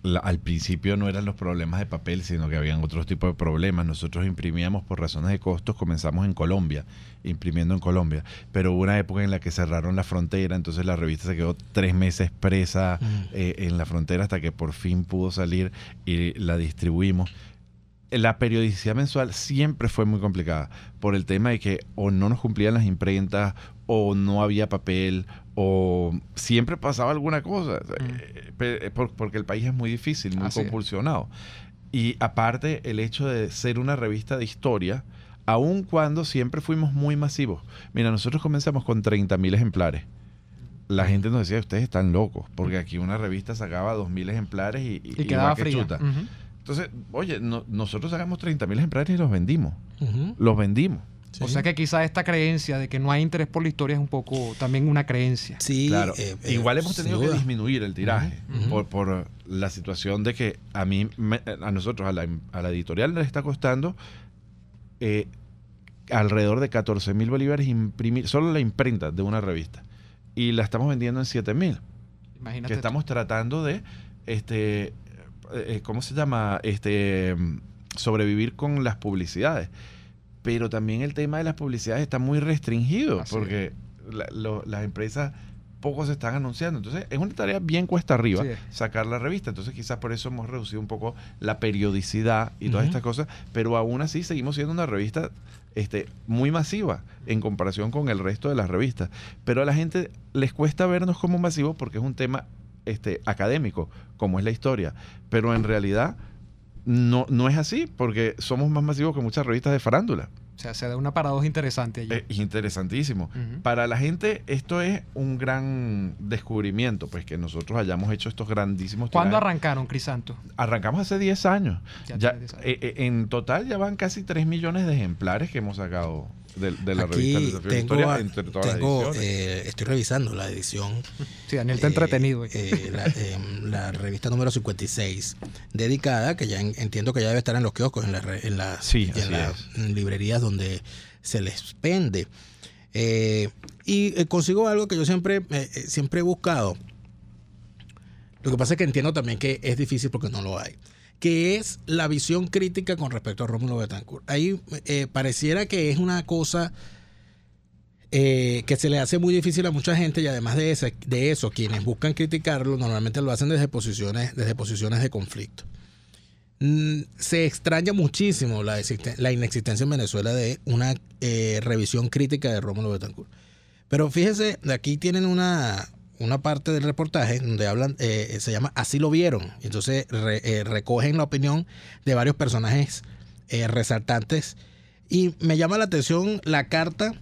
Speaker 5: la, al principio no eran los problemas de papel, sino que habían otros tipos de problemas. Nosotros imprimíamos por razones de costos, comenzamos en Colombia, imprimiendo en Colombia, pero hubo una época en la que cerraron la frontera, entonces la revista se quedó tres meses presa mm. eh, en la frontera hasta que por fin pudo salir y la distribuimos. La periodicidad mensual siempre fue muy complicada por el tema de que o no nos cumplían las imprentas o no había papel o siempre pasaba alguna cosa, mm. eh, porque el país es muy difícil, muy Así compulsionado. Es. Y aparte el hecho de ser una revista de historia, aun cuando siempre fuimos muy masivos. Mira, nosotros comenzamos con treinta mil ejemplares. La gente nos decía, ustedes están locos, porque aquí una revista sacaba dos mil ejemplares y, y,
Speaker 3: y quedaba fría. Uh-huh.
Speaker 5: Entonces, oye, no, nosotros sacamos treinta mil ejemplares y los vendimos. Uh-huh. Los vendimos.
Speaker 3: Sí. O sea que quizás esta creencia de que no hay interés por la historia es un poco también una creencia.
Speaker 5: Sí, claro. Eh, eh, Igual hemos tenido que disminuir el tiraje uh-huh. por, por la situación de que a mí, me, a nosotros, a la, a la editorial le está costando eh, alrededor de catorce mil bolívares imprimir, solo la imprenta de una revista. Y la estamos vendiendo en siete mil. Imagínate. Que estamos tú. tratando de, este, eh, ¿cómo se llama? Este, sobrevivir con las publicidades. Pero también el tema de las publicidades está muy restringido Así porque la, lo, las empresas poco se están anunciando. Entonces, es una tarea bien cuesta arriba sí. sacar la revista. Entonces, quizás por eso hemos reducido un poco la periodicidad y uh-huh. todas estas cosas. Pero aún así seguimos siendo una revista este, muy masiva en comparación con el resto de las revistas. Pero a la gente les cuesta vernos como masivos porque es un tema este, académico, como es la historia. Pero en realidad no, no es así, porque somos más masivos que muchas revistas de farándula.
Speaker 3: O sea, se da una paradoja interesante allí.
Speaker 5: Es interesantísimo. Uh-huh. Para la gente esto es un gran descubrimiento, pues que nosotros hayamos hecho estos grandísimos tirajes.
Speaker 3: ¿Cuándo arrancaron, Crisanto?
Speaker 5: Arrancamos hace diez años. Ya ya, diez años. Eh, en total ya van casi tres millones de ejemplares que hemos sacado de, de la
Speaker 2: Aquí
Speaker 5: revista El Desafío de la Historia entre todas
Speaker 2: tengo,
Speaker 5: las ediciones.
Speaker 2: Eh, estoy revisando la edición.
Speaker 3: Sí, Daniel está eh, entretenido.
Speaker 2: Eh, la, eh, la revista número cincuenta y seis, dedicada, que ya en, entiendo que ya debe estar en los kioscos, en, la, en, la,
Speaker 5: sí,
Speaker 2: en las librerías donde se les vende. Eh, y eh, consigo algo que yo siempre, eh, siempre he buscado. Lo que pasa es que entiendo también que es difícil porque no lo hay, que es la visión crítica con respecto a Rómulo Betancourt. Ahí eh, pareciera que es una cosa eh, que se le hace muy difícil a mucha gente, y además de, ese, de eso, quienes buscan criticarlo normalmente lo hacen desde posiciones, desde posiciones de conflicto. Mm, se extraña muchísimo la, la inexistencia en Venezuela de una eh, revisión crítica de Rómulo Betancourt. Pero fíjese, aquí tienen una... una parte del reportaje donde hablan, eh, se llama Así lo vieron. Entonces re, eh, recogen la opinión de varios personajes eh, resaltantes. Y me llama la atención la carta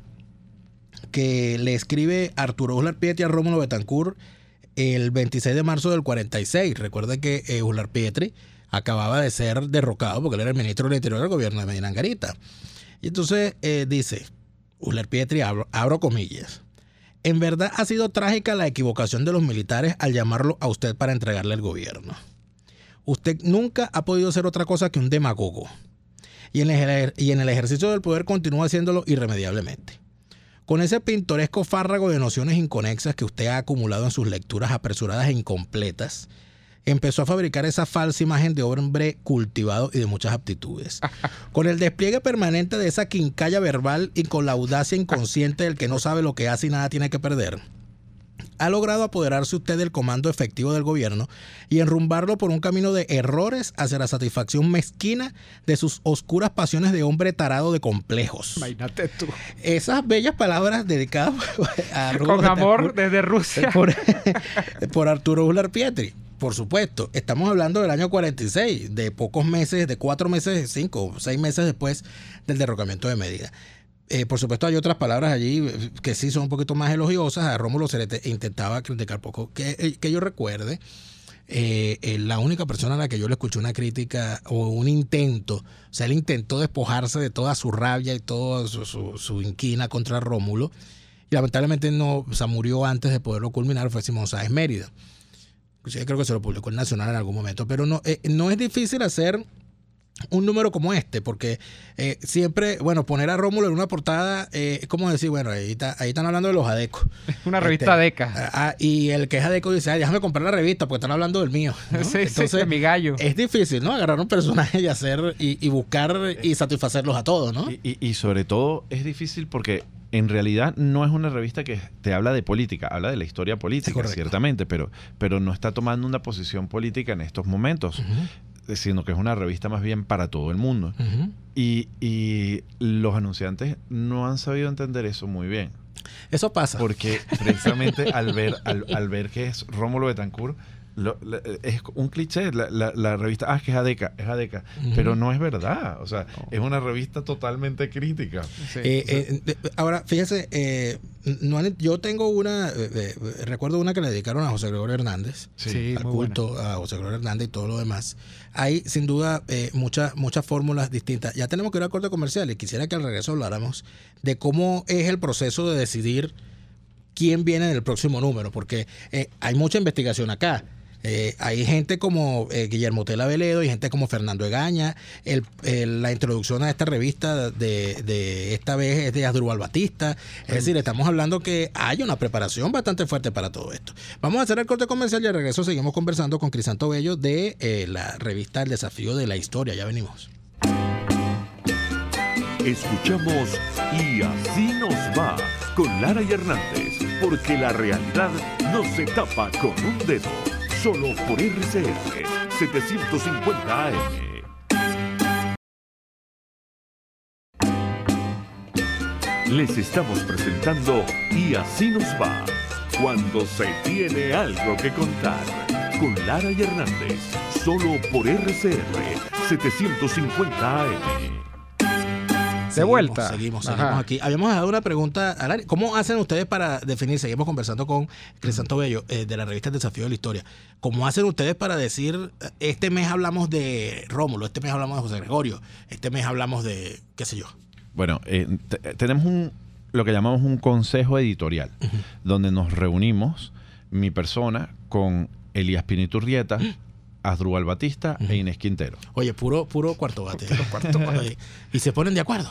Speaker 2: que le escribe Arturo Uslar Pietri a Rómulo Betancourt el veintiséis de marzo del cuarenta y seis. Recuerden que eh, Uslar Pietri acababa de ser derrocado porque él era el ministro del Interior del gobierno de Medina Angarita. Y entonces eh, dice, Uslar Pietri, abro, abro comillas: en verdad ha sido trágica la equivocación de los militares al llamarlo a usted para entregarle el gobierno. Usted nunca ha podido ser otra cosa que un demagogo. Y en, el, y en el ejercicio del poder continúa haciéndolo irremediablemente. Con ese pintoresco fárrago de nociones inconexas que usted ha acumulado en sus lecturas apresuradas e incompletas, empezó a fabricar esa falsa imagen de hombre cultivado y de muchas aptitudes. Con el despliegue permanente de esa quincalla verbal y con la audacia inconsciente del que no sabe lo que hace y nada tiene que perder, ha logrado apoderarse usted del comando efectivo del gobierno y enrumbarlo por un camino de errores hacia la satisfacción mezquina de sus oscuras pasiones de hombre tarado de complejos.
Speaker 3: Imagínate tú.
Speaker 2: Esas bellas palabras dedicadas a
Speaker 3: con amor desde Rusia
Speaker 2: por, por Arturo Uslar Pietri. Por supuesto, estamos hablando del año cuarenta y seis, de pocos meses, de cuatro meses, cinco, seis meses después del derrocamiento de Mérida. Eh, por supuesto, hay otras palabras allí que sí son un poquito más elogiosas. A Rómulo se le te, intentaba criticar poco. Que, que yo recuerde, eh, eh, la única persona a la que yo le escuché una crítica o un intento, o sea, él intentó despojarse de toda su rabia y toda su, su, su inquina contra Rómulo, y lamentablemente no, o sea, murió antes de poderlo culminar, fue Simón Sáenz Mérida. Yo creo que se lo publicó el Nacional en algún momento, pero no, eh, no es difícil hacer un número como este, porque eh, siempre, bueno, poner a Rómulo en una portada eh, es como decir, bueno, ahí, está, ahí están hablando de los Adeco.
Speaker 3: Una revista
Speaker 2: este,
Speaker 3: Adeca.
Speaker 2: Ah, y el que es Adeco dice, ah, déjame comprar la revista porque están hablando del mío, ¿no?
Speaker 3: Sí,
Speaker 2: Entonces,
Speaker 3: sí, de mi gallo.
Speaker 2: Es difícil, ¿no? Agarrar un personaje y hacer y, y buscar y satisfacerlos a todos, ¿no?
Speaker 5: Y, y, y sobre todo es difícil porque en realidad no es una revista que te habla de política, habla de la historia política,
Speaker 2: sí,
Speaker 5: ciertamente, pero, pero no está tomando una posición política en estos momentos. Uh-huh. Sino que es una revista más bien para todo el mundo. Uh-huh. y, y los anunciantes no han sabido entender eso muy bien.
Speaker 2: Eso pasa.
Speaker 5: Porque precisamente al ver al, al ver que es Rómulo Betancourt, lo, lo, es un cliché, la, la, la revista, ah, es que es Adeca, es Adeca, uh-huh. pero no es verdad, o sea, oh. es una revista totalmente crítica.
Speaker 2: Sí. Eh, eh, ahora, fíjese, eh, no, yo tengo una, eh, eh, recuerdo una que le dedicaron a José Gregorio Hernández,
Speaker 3: sí,
Speaker 2: al culto buena. a José Gregorio Hernández y todo lo demás. Hay sin duda eh, muchas muchas fórmulas distintas. Ya tenemos que ir al corte comercial y quisiera que al regreso habláramos de cómo es el proceso de decidir quién viene en el próximo número, porque eh, hay mucha investigación acá. Eh, hay gente como eh, Guillermo Tell Aveledo y gente como Fernando Egaña. El, el, la introducción a esta revista de, de esta vez es de Asdrúbal Batista. Es decir, estamos hablando que hay una preparación bastante fuerte para todo esto. Vamos a hacer el corte comercial y al regreso seguimos conversando con Crisanto Bello de eh, la revista El Desafío de la Historia. Ya venimos.
Speaker 1: Escuchamos Y Así Nos Va con Lara y Hernández, porque la realidad no se tapa con un dedo. Solo por R C R setecientos cincuenta A M. Les estamos presentando Y Así Nos Va, cuando se tiene algo que contar, con Lara y Hernández, solo por R C R setecientos cincuenta A M.
Speaker 3: De vuelta.
Speaker 2: Seguimos, seguimos, seguimos aquí. Habíamos dado una pregunta a Lara. ¿Cómo hacen ustedes para definir? Seguimos conversando con Crisanto Bello eh, de la revista El Desafío de la Historia. ¿Cómo hacen ustedes para decir, este mes hablamos de Rómulo, este mes hablamos de José Gregorio, este mes hablamos de, qué sé yo?
Speaker 5: Bueno, eh, t- tenemos un lo que llamamos un consejo editorial, uh-huh. donde nos reunimos, mi persona, con Elías Piniturrieta, uh-huh. Asdrúbal Batista uh-huh. e Inés Quintero.
Speaker 2: Oye, puro, puro cuarto bate. Puro cuarto bate. Y se ponen de acuerdo.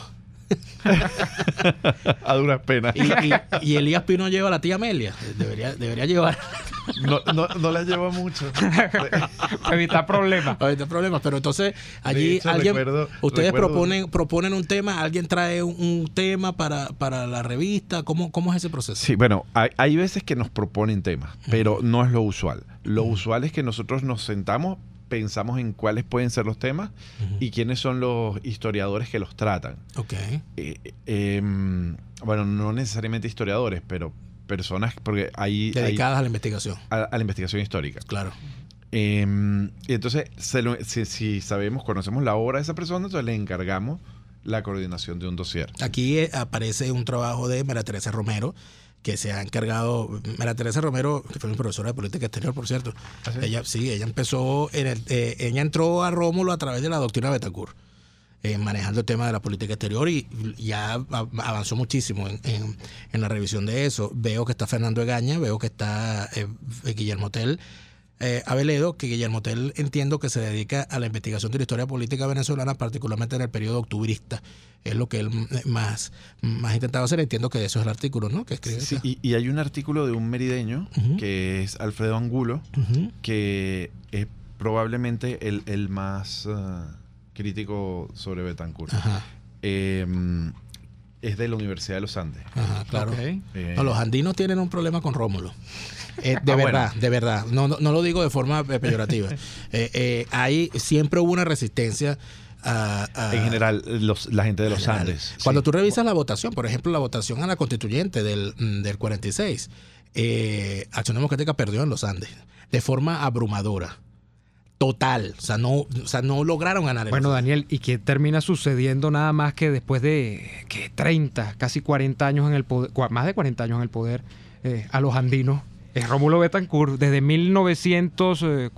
Speaker 5: A duras penas.
Speaker 2: Y, y, y Elías Pino lleva a la tía Amelia. Debería, debería llevar.
Speaker 5: No, no, no la lleva mucho.
Speaker 3: Para evitar problemas.
Speaker 2: Para evitar problemas. Pero entonces, allí
Speaker 5: hecho,
Speaker 2: alguien.
Speaker 5: Recuerdo,
Speaker 2: ustedes
Speaker 5: recuerdo,
Speaker 2: proponen proponen un tema, alguien trae un, un tema para, para la revista. ¿Cómo, ¿Cómo es ese proceso?
Speaker 5: Sí, bueno, hay, hay veces que nos proponen temas, pero no es lo usual. Lo uh-huh. usual es que nosotros nos sentamos, pensamos en cuáles pueden ser los temas uh-huh. y quiénes son los historiadores que los tratan.
Speaker 2: Ok.
Speaker 5: Eh, eh, bueno, no necesariamente historiadores, pero personas porque hay
Speaker 2: dedicadas
Speaker 5: hay,
Speaker 2: a la investigación.
Speaker 5: A, a la investigación histórica.
Speaker 2: Claro.
Speaker 5: Eh, y entonces, se lo, si, si sabemos, conocemos la obra de esa persona, entonces le encargamos la coordinación de un dossier.
Speaker 2: Aquí eh, aparece un trabajo de María Teresa Romero, que se ha encargado, María Teresa Romero, que fue una profesora de política exterior, por cierto. ¿Ah, sí? Ella sí, ella empezó, en el, eh, ella entró a Rómulo a través de la doctrina Betancourt, eh, manejando el tema de la política exterior y ya avanzó muchísimo en, en, en la revisión de eso. Veo que está Fernando Egaña, veo que está eh, Guillermo Tell eh, Aveledo, que Guillermo Tell entiendo que se dedica a la investigación de la historia política venezolana, particularmente en el periodo octubrista. Es lo que él más, más ha intentado hacer. Entiendo que de eso es el artículo, ¿no? Que escribe.
Speaker 5: Sí, y, y hay un artículo de un merideño, uh-huh. que es Alfredo Angulo, uh-huh. que es probablemente el, el más uh, crítico sobre Betancourt. Uh-huh. Eh, es de la Universidad de los Andes.
Speaker 2: Ajá, claro.
Speaker 3: Okay.
Speaker 2: Eh, no, los andinos tienen un problema con Rómulo. Eh, de ah, verdad, bueno. de verdad. No, no, no lo digo de forma peyorativa. eh, eh, hay, siempre hubo una resistencia. A, a,
Speaker 5: en general, los, la gente de los general. Andes.
Speaker 2: Cuando
Speaker 5: sí.
Speaker 2: tú revisas la votación, por ejemplo, la votación a la constituyente del, del cuarenta y seis, eh, Acción Democrática perdió en los Andes de forma abrumadora. Total. O sea, no, o sea, no lograron ganar.
Speaker 3: Bueno, el Daniel, ¿y qué termina sucediendo nada más que después de que treinta, casi cuarenta años en el poder, más de cuarenta años en el poder, eh, a los andinos Es Rómulo Betancourt, desde mil novecientos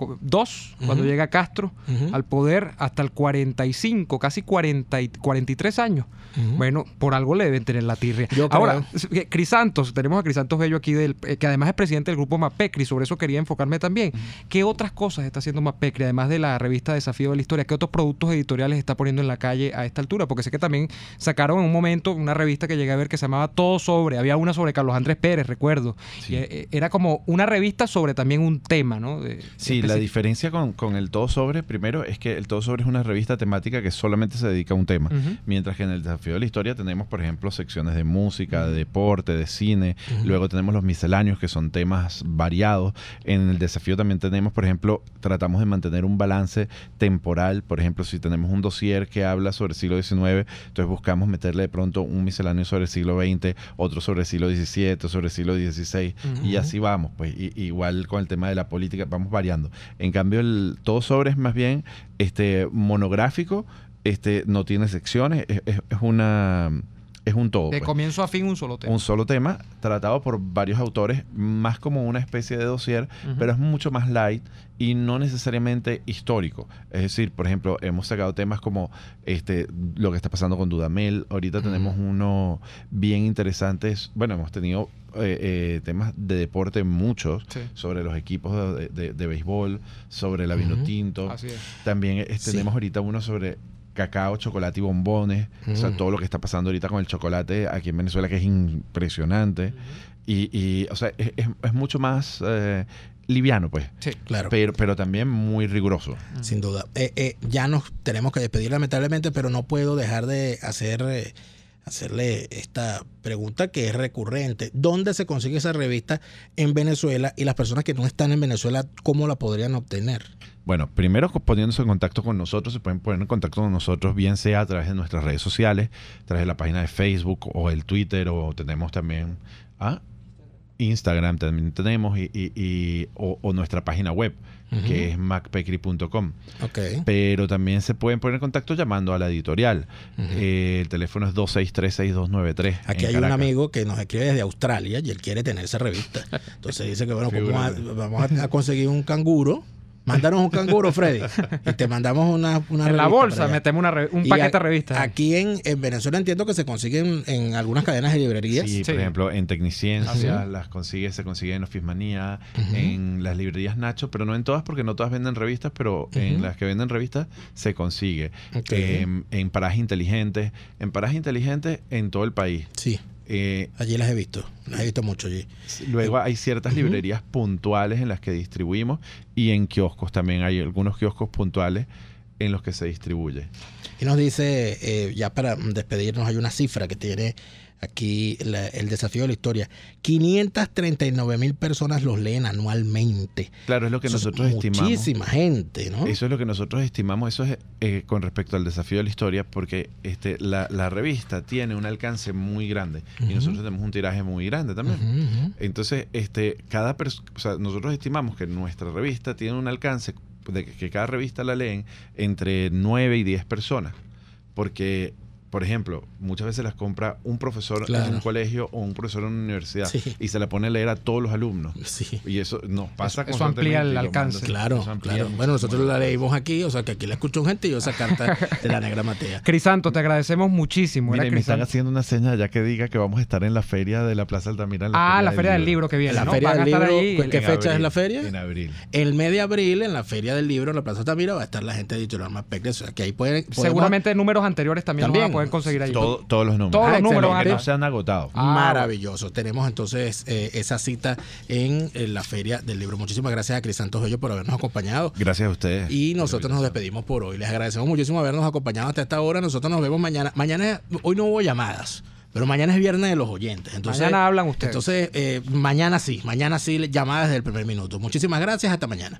Speaker 3: dos, uh-huh. cuando llega Castro uh-huh. al poder, hasta el cuarenta y cinco, casi cuarenta, cuarenta y tres años. Uh-huh. Bueno, por algo le deben tener la tirria.
Speaker 2: Yo
Speaker 3: Ahora,
Speaker 2: creo.
Speaker 3: Crisantos, tenemos a Crisantos Bello aquí, del, que además es presidente del grupo Mapecri, sobre eso quería enfocarme también. Uh-huh. ¿Qué otras cosas está haciendo Mapecri, además de la revista Desafío de la Historia? ¿Qué otros productos editoriales está poniendo en la calle a esta altura? Porque sé que también sacaron en un momento una revista que llegué a ver que se llamaba Todo Sobre, había una sobre Carlos Andrés Pérez, recuerdo. Sí. Y era como como una revista sobre también un tema, ¿no? De,
Speaker 5: sí, la diferencia con, con el Todo Sobre, primero, es que el Todo Sobre es una revista temática que solamente se dedica a un tema, uh-huh. mientras que en el Desafío de la Historia tenemos, por ejemplo, secciones de música, de deporte, de cine, uh-huh. luego tenemos los misceláneos, que son temas variados. En el Desafío también tenemos, por ejemplo, tratamos de mantener un balance temporal. Por ejemplo, si tenemos un dossier que habla sobre el siglo diecinueve, entonces buscamos meterle de pronto un misceláneo sobre el siglo veinte, otro sobre el siglo diecisiete, sobre el siglo dieciséis, uh-huh. y así va. Pues y, igual con el tema de la política vamos variando. En cambio el Todo Sobre es más bien este monográfico, este no tiene secciones, es, es, es una es un todo.
Speaker 3: De
Speaker 5: pues.
Speaker 3: comienzo a fin un solo tema.
Speaker 5: Un solo tema tratado por varios autores, más como una especie de dossier, uh-huh. pero es mucho más light y no necesariamente histórico. Es decir, por ejemplo, hemos sacado temas como este lo que está pasando con Dudamel. Ahorita uh-huh. tenemos uno bien interesantes. Bueno, hemos tenido eh, eh, temas de deporte muchos, sí. sobre los equipos de, de, de béisbol, sobre la vino uh-huh. tinto. Así es. También eh, tenemos sí. ahorita uno sobre cacao, chocolate y bombones, mm. o sea, todo lo que está pasando ahorita con el chocolate aquí en Venezuela, que es impresionante. Mm. Y, y, o sea, es, es, es mucho más eh, liviano, pues.
Speaker 2: Sí, claro.
Speaker 5: Pero, pero también muy riguroso.
Speaker 2: Sin duda. Eh, eh, ya nos tenemos que despedir, lamentablemente, pero no puedo dejar de hacer... Eh, hacerle esta pregunta que es recurrente. ¿Dónde se consigue esa revista en Venezuela? Y las personas que no están en Venezuela, ¿cómo la podrían obtener?
Speaker 5: Bueno, primero poniéndose en contacto con nosotros, se pueden poner en contacto con nosotros, bien sea a través de nuestras redes sociales, a través de la página de Facebook o el Twitter, o tenemos también ¿ah? Instagram, también tenemos, y, y, y, o, o nuestra página web, uh-huh. que es macpecri punto com.
Speaker 2: Okay.
Speaker 5: Pero también se pueden poner en contacto llamando a la editorial. Uh-huh. Eh, el teléfono es dos seis tres, seis dos nueve tres.
Speaker 2: Aquí hay Caracas. Un amigo que nos escribe desde Australia y él quiere tener esa revista. Entonces dice que bueno, ¿cómo a, vamos a, a conseguir un canguro? Mándanos un canguro, Freddy, y te mandamos una, una
Speaker 3: en la bolsa metemos una re, un paquete a, de revistas.
Speaker 2: Aquí en, en Venezuela entiendo que se consiguen en algunas cadenas de librerías.
Speaker 5: Sí, sí. Por ejemplo, en Tecniciencia uh-huh. las consigue, se consigue en Ofismanía, uh-huh. en las librerías Nacho, pero no en todas, porque no todas venden revistas, pero uh-huh. en las que venden revistas se consigue. Okay. En, en Parajes Inteligentes, en Parajes Inteligentes en todo el país.
Speaker 2: Sí. Eh, allí las he visto, las he visto mucho allí.
Speaker 5: Luego hay ciertas uh-huh. librerías puntuales en las que distribuimos, y en kioscos también hay algunos kioscos puntuales en los que se distribuye.
Speaker 2: Y nos dice, eh, ya para despedirnos, hay una cifra que tiene aquí la, el Desafío de la Historia. quinientas treinta y nueve mil personas los leen anualmente.
Speaker 5: Claro, es lo que eso nosotros
Speaker 2: es
Speaker 5: estimamos.
Speaker 2: Muchísima gente, ¿no?
Speaker 5: Eso es lo que nosotros estimamos. Eso es eh, con respecto al Desafío de la Historia, porque este, la, la revista tiene un alcance muy grande, uh-huh. y nosotros tenemos un tiraje muy grande también. Uh-huh, uh-huh. Entonces, este, cada pers- o sea, nosotros estimamos que nuestra revista tiene un alcance de que cada revista la leen entre nueve y diez personas. Porque, por ejemplo, muchas veces las compra un profesor claro. en un colegio o un profesor en una universidad, sí. y se la pone a leer a todos los alumnos.
Speaker 2: Sí.
Speaker 5: Y eso nos pasa
Speaker 3: eso, eso amplía el alcance.
Speaker 2: Manda, claro, claro. Bueno, nosotros la leímos aquí, o sea que aquí la escuchó gente y yo esa carta de la Negra Matea.
Speaker 3: Crisanto, te agradecemos muchísimo.
Speaker 5: Mira, me están haciendo una seña ya que diga que vamos a estar en la feria de la Plaza Altamira. En
Speaker 3: la
Speaker 5: ah,
Speaker 3: feria la Feria del, del Libro que viene,
Speaker 2: La
Speaker 3: ¿no?
Speaker 2: Feria del Libro,
Speaker 3: ahí,
Speaker 2: ¿qué fecha abril, es la feria?
Speaker 5: En abril.
Speaker 2: El mes de abril, en la Feria del Libro, en la Plaza Altamira, va a estar la gente de Editorial Mapecri. O sea, que ahí pueden...
Speaker 3: Seguramente podemos... números anteriores también, también los van a poder conseguir ahí.
Speaker 5: Todo, todos los números.
Speaker 3: Todos los
Speaker 5: ah,
Speaker 3: números
Speaker 5: van a no se han agotado.
Speaker 2: Ah, maravilloso. Tenemos entonces eh, esa cita en, en la Feria del Libro. Muchísimas gracias a Crisantos Bello por habernos acompañado.
Speaker 5: Gracias a ustedes.
Speaker 2: Y nosotros nos despedimos por hoy. Les agradecemos muchísimo habernos acompañado hasta esta hora. Nosotros nos vemos mañana. Mañana, hoy no hubo llamadas, pero mañana es viernes de los oyentes. Entonces,
Speaker 3: mañana hablan ustedes.
Speaker 2: Entonces, eh, mañana sí, mañana sí, llamadas desde el primer minuto. Muchísimas gracias, hasta mañana.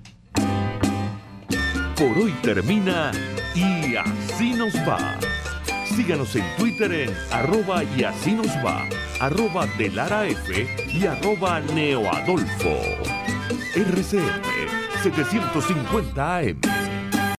Speaker 1: Por hoy termina Y Así Nos Va. Síganos en Twitter en arroba y así nos va, arroba de Lara F y arroba Neoadolfo. R C F setecientos cincuenta A M.